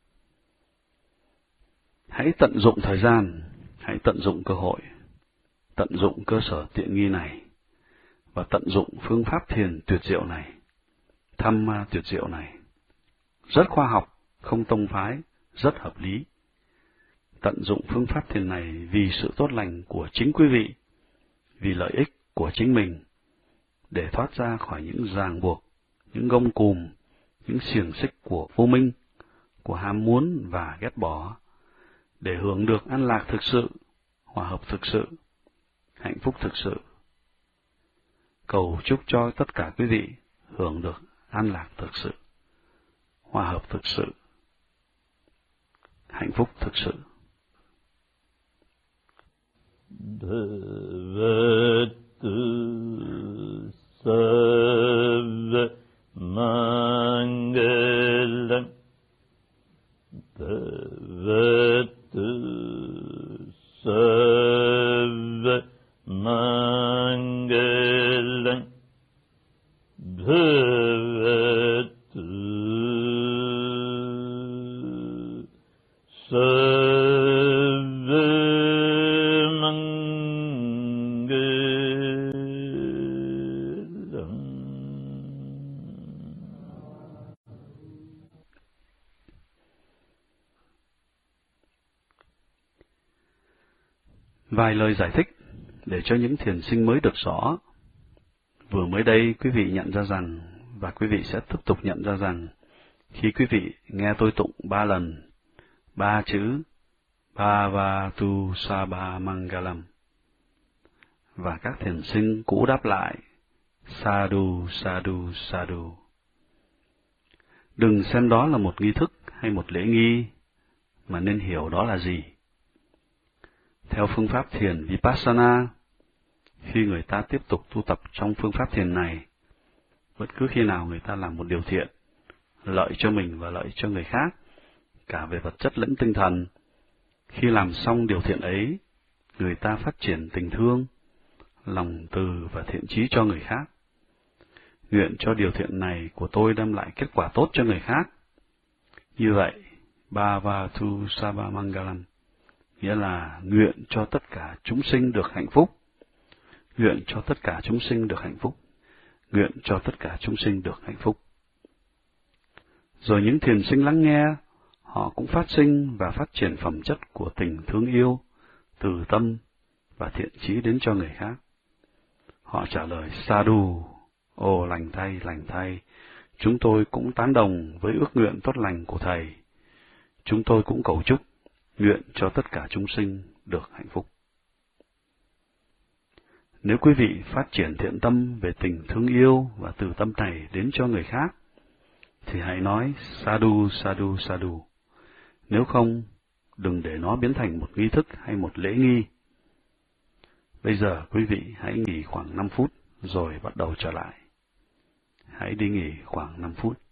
Hãy tận dụng thời gian, hãy tận dụng cơ hội, tận dụng cơ sở tiện nghi này, và tận dụng phương pháp thiền tuyệt diệu này, tham ma tuyệt diệu này. Rất khoa học, không tông phái, rất hợp lý. Tận dụng phương pháp thiền này vì sự tốt lành của chính quý vị, vì lợi ích của chính mình, để thoát ra khỏi những ràng buộc, những gông cùm, những xiềng xích của vô minh, của ham muốn và ghét bỏ, để hưởng được an lạc thực sự, hòa hợp thực sự, hạnh phúc thực sự. Cầu chúc cho tất cả quý vị hưởng được an lạc thực sự, hòa hợp thực sự, hạnh phúc thực sự. Bhagavatu Sarva Mangalam Bhagavatu Sarva Mangalam Bhagavatu Sarva Vài lời giải thích để cho những thiền sinh mới được rõ. Vừa mới đây quý vị nhận ra rằng, và quý vị sẽ tiếp tục nhận ra rằng, khi quý vị nghe tôi tụng ba lần, ba chữ Bhavatu Sabha Mangalam, và các thiền sinh cũ đáp lại Sadhu, Sadhu, Sadhu. Đừng xem đó là một nghi thức hay một lễ nghi, mà nên hiểu đó là gì. Theo phương pháp thiền Vipassana, khi người ta tiếp tục tu tập trong phương pháp thiền này, bất cứ khi nào người ta làm một điều thiện, lợi cho mình và lợi cho người khác, cả về vật chất lẫn tinh thần, khi làm xong điều thiện ấy, người ta phát triển tình thương, lòng từ và thiện chí cho người khác. Nguyện cho điều thiện này của tôi đem lại kết quả tốt cho người khác. Như vậy, Bhavatu Sabha Mangalam nghĩa là nguyện cho tất cả chúng sinh được hạnh phúc, nguyện cho tất cả chúng sinh được hạnh phúc, nguyện cho tất cả chúng sinh được hạnh phúc. Rồi những thiền sinh lắng nghe, họ cũng phát sinh và phát triển phẩm chất của tình thương yêu, từ tâm và thiện chí đến cho người khác. Họ trả lời Sadhu, ồ lành thay, lành thay, chúng tôi cũng tán đồng với ước nguyện tốt lành của Thầy. Chúng tôi cũng cầu chúc, nguyện cho tất cả chúng sinh được hạnh phúc. Nếu quý vị phát triển thiện tâm về tình thương yêu và từ tâm này đến cho người khác, thì hãy nói Sadhu, Sadhu, Sadhu. Nếu không, đừng để nó biến thành một nghi thức hay một lễ nghi. Bây giờ quý vị hãy nghỉ khoảng năm phút rồi bắt đầu trở lại. Hãy đi nghỉ khoảng năm phút.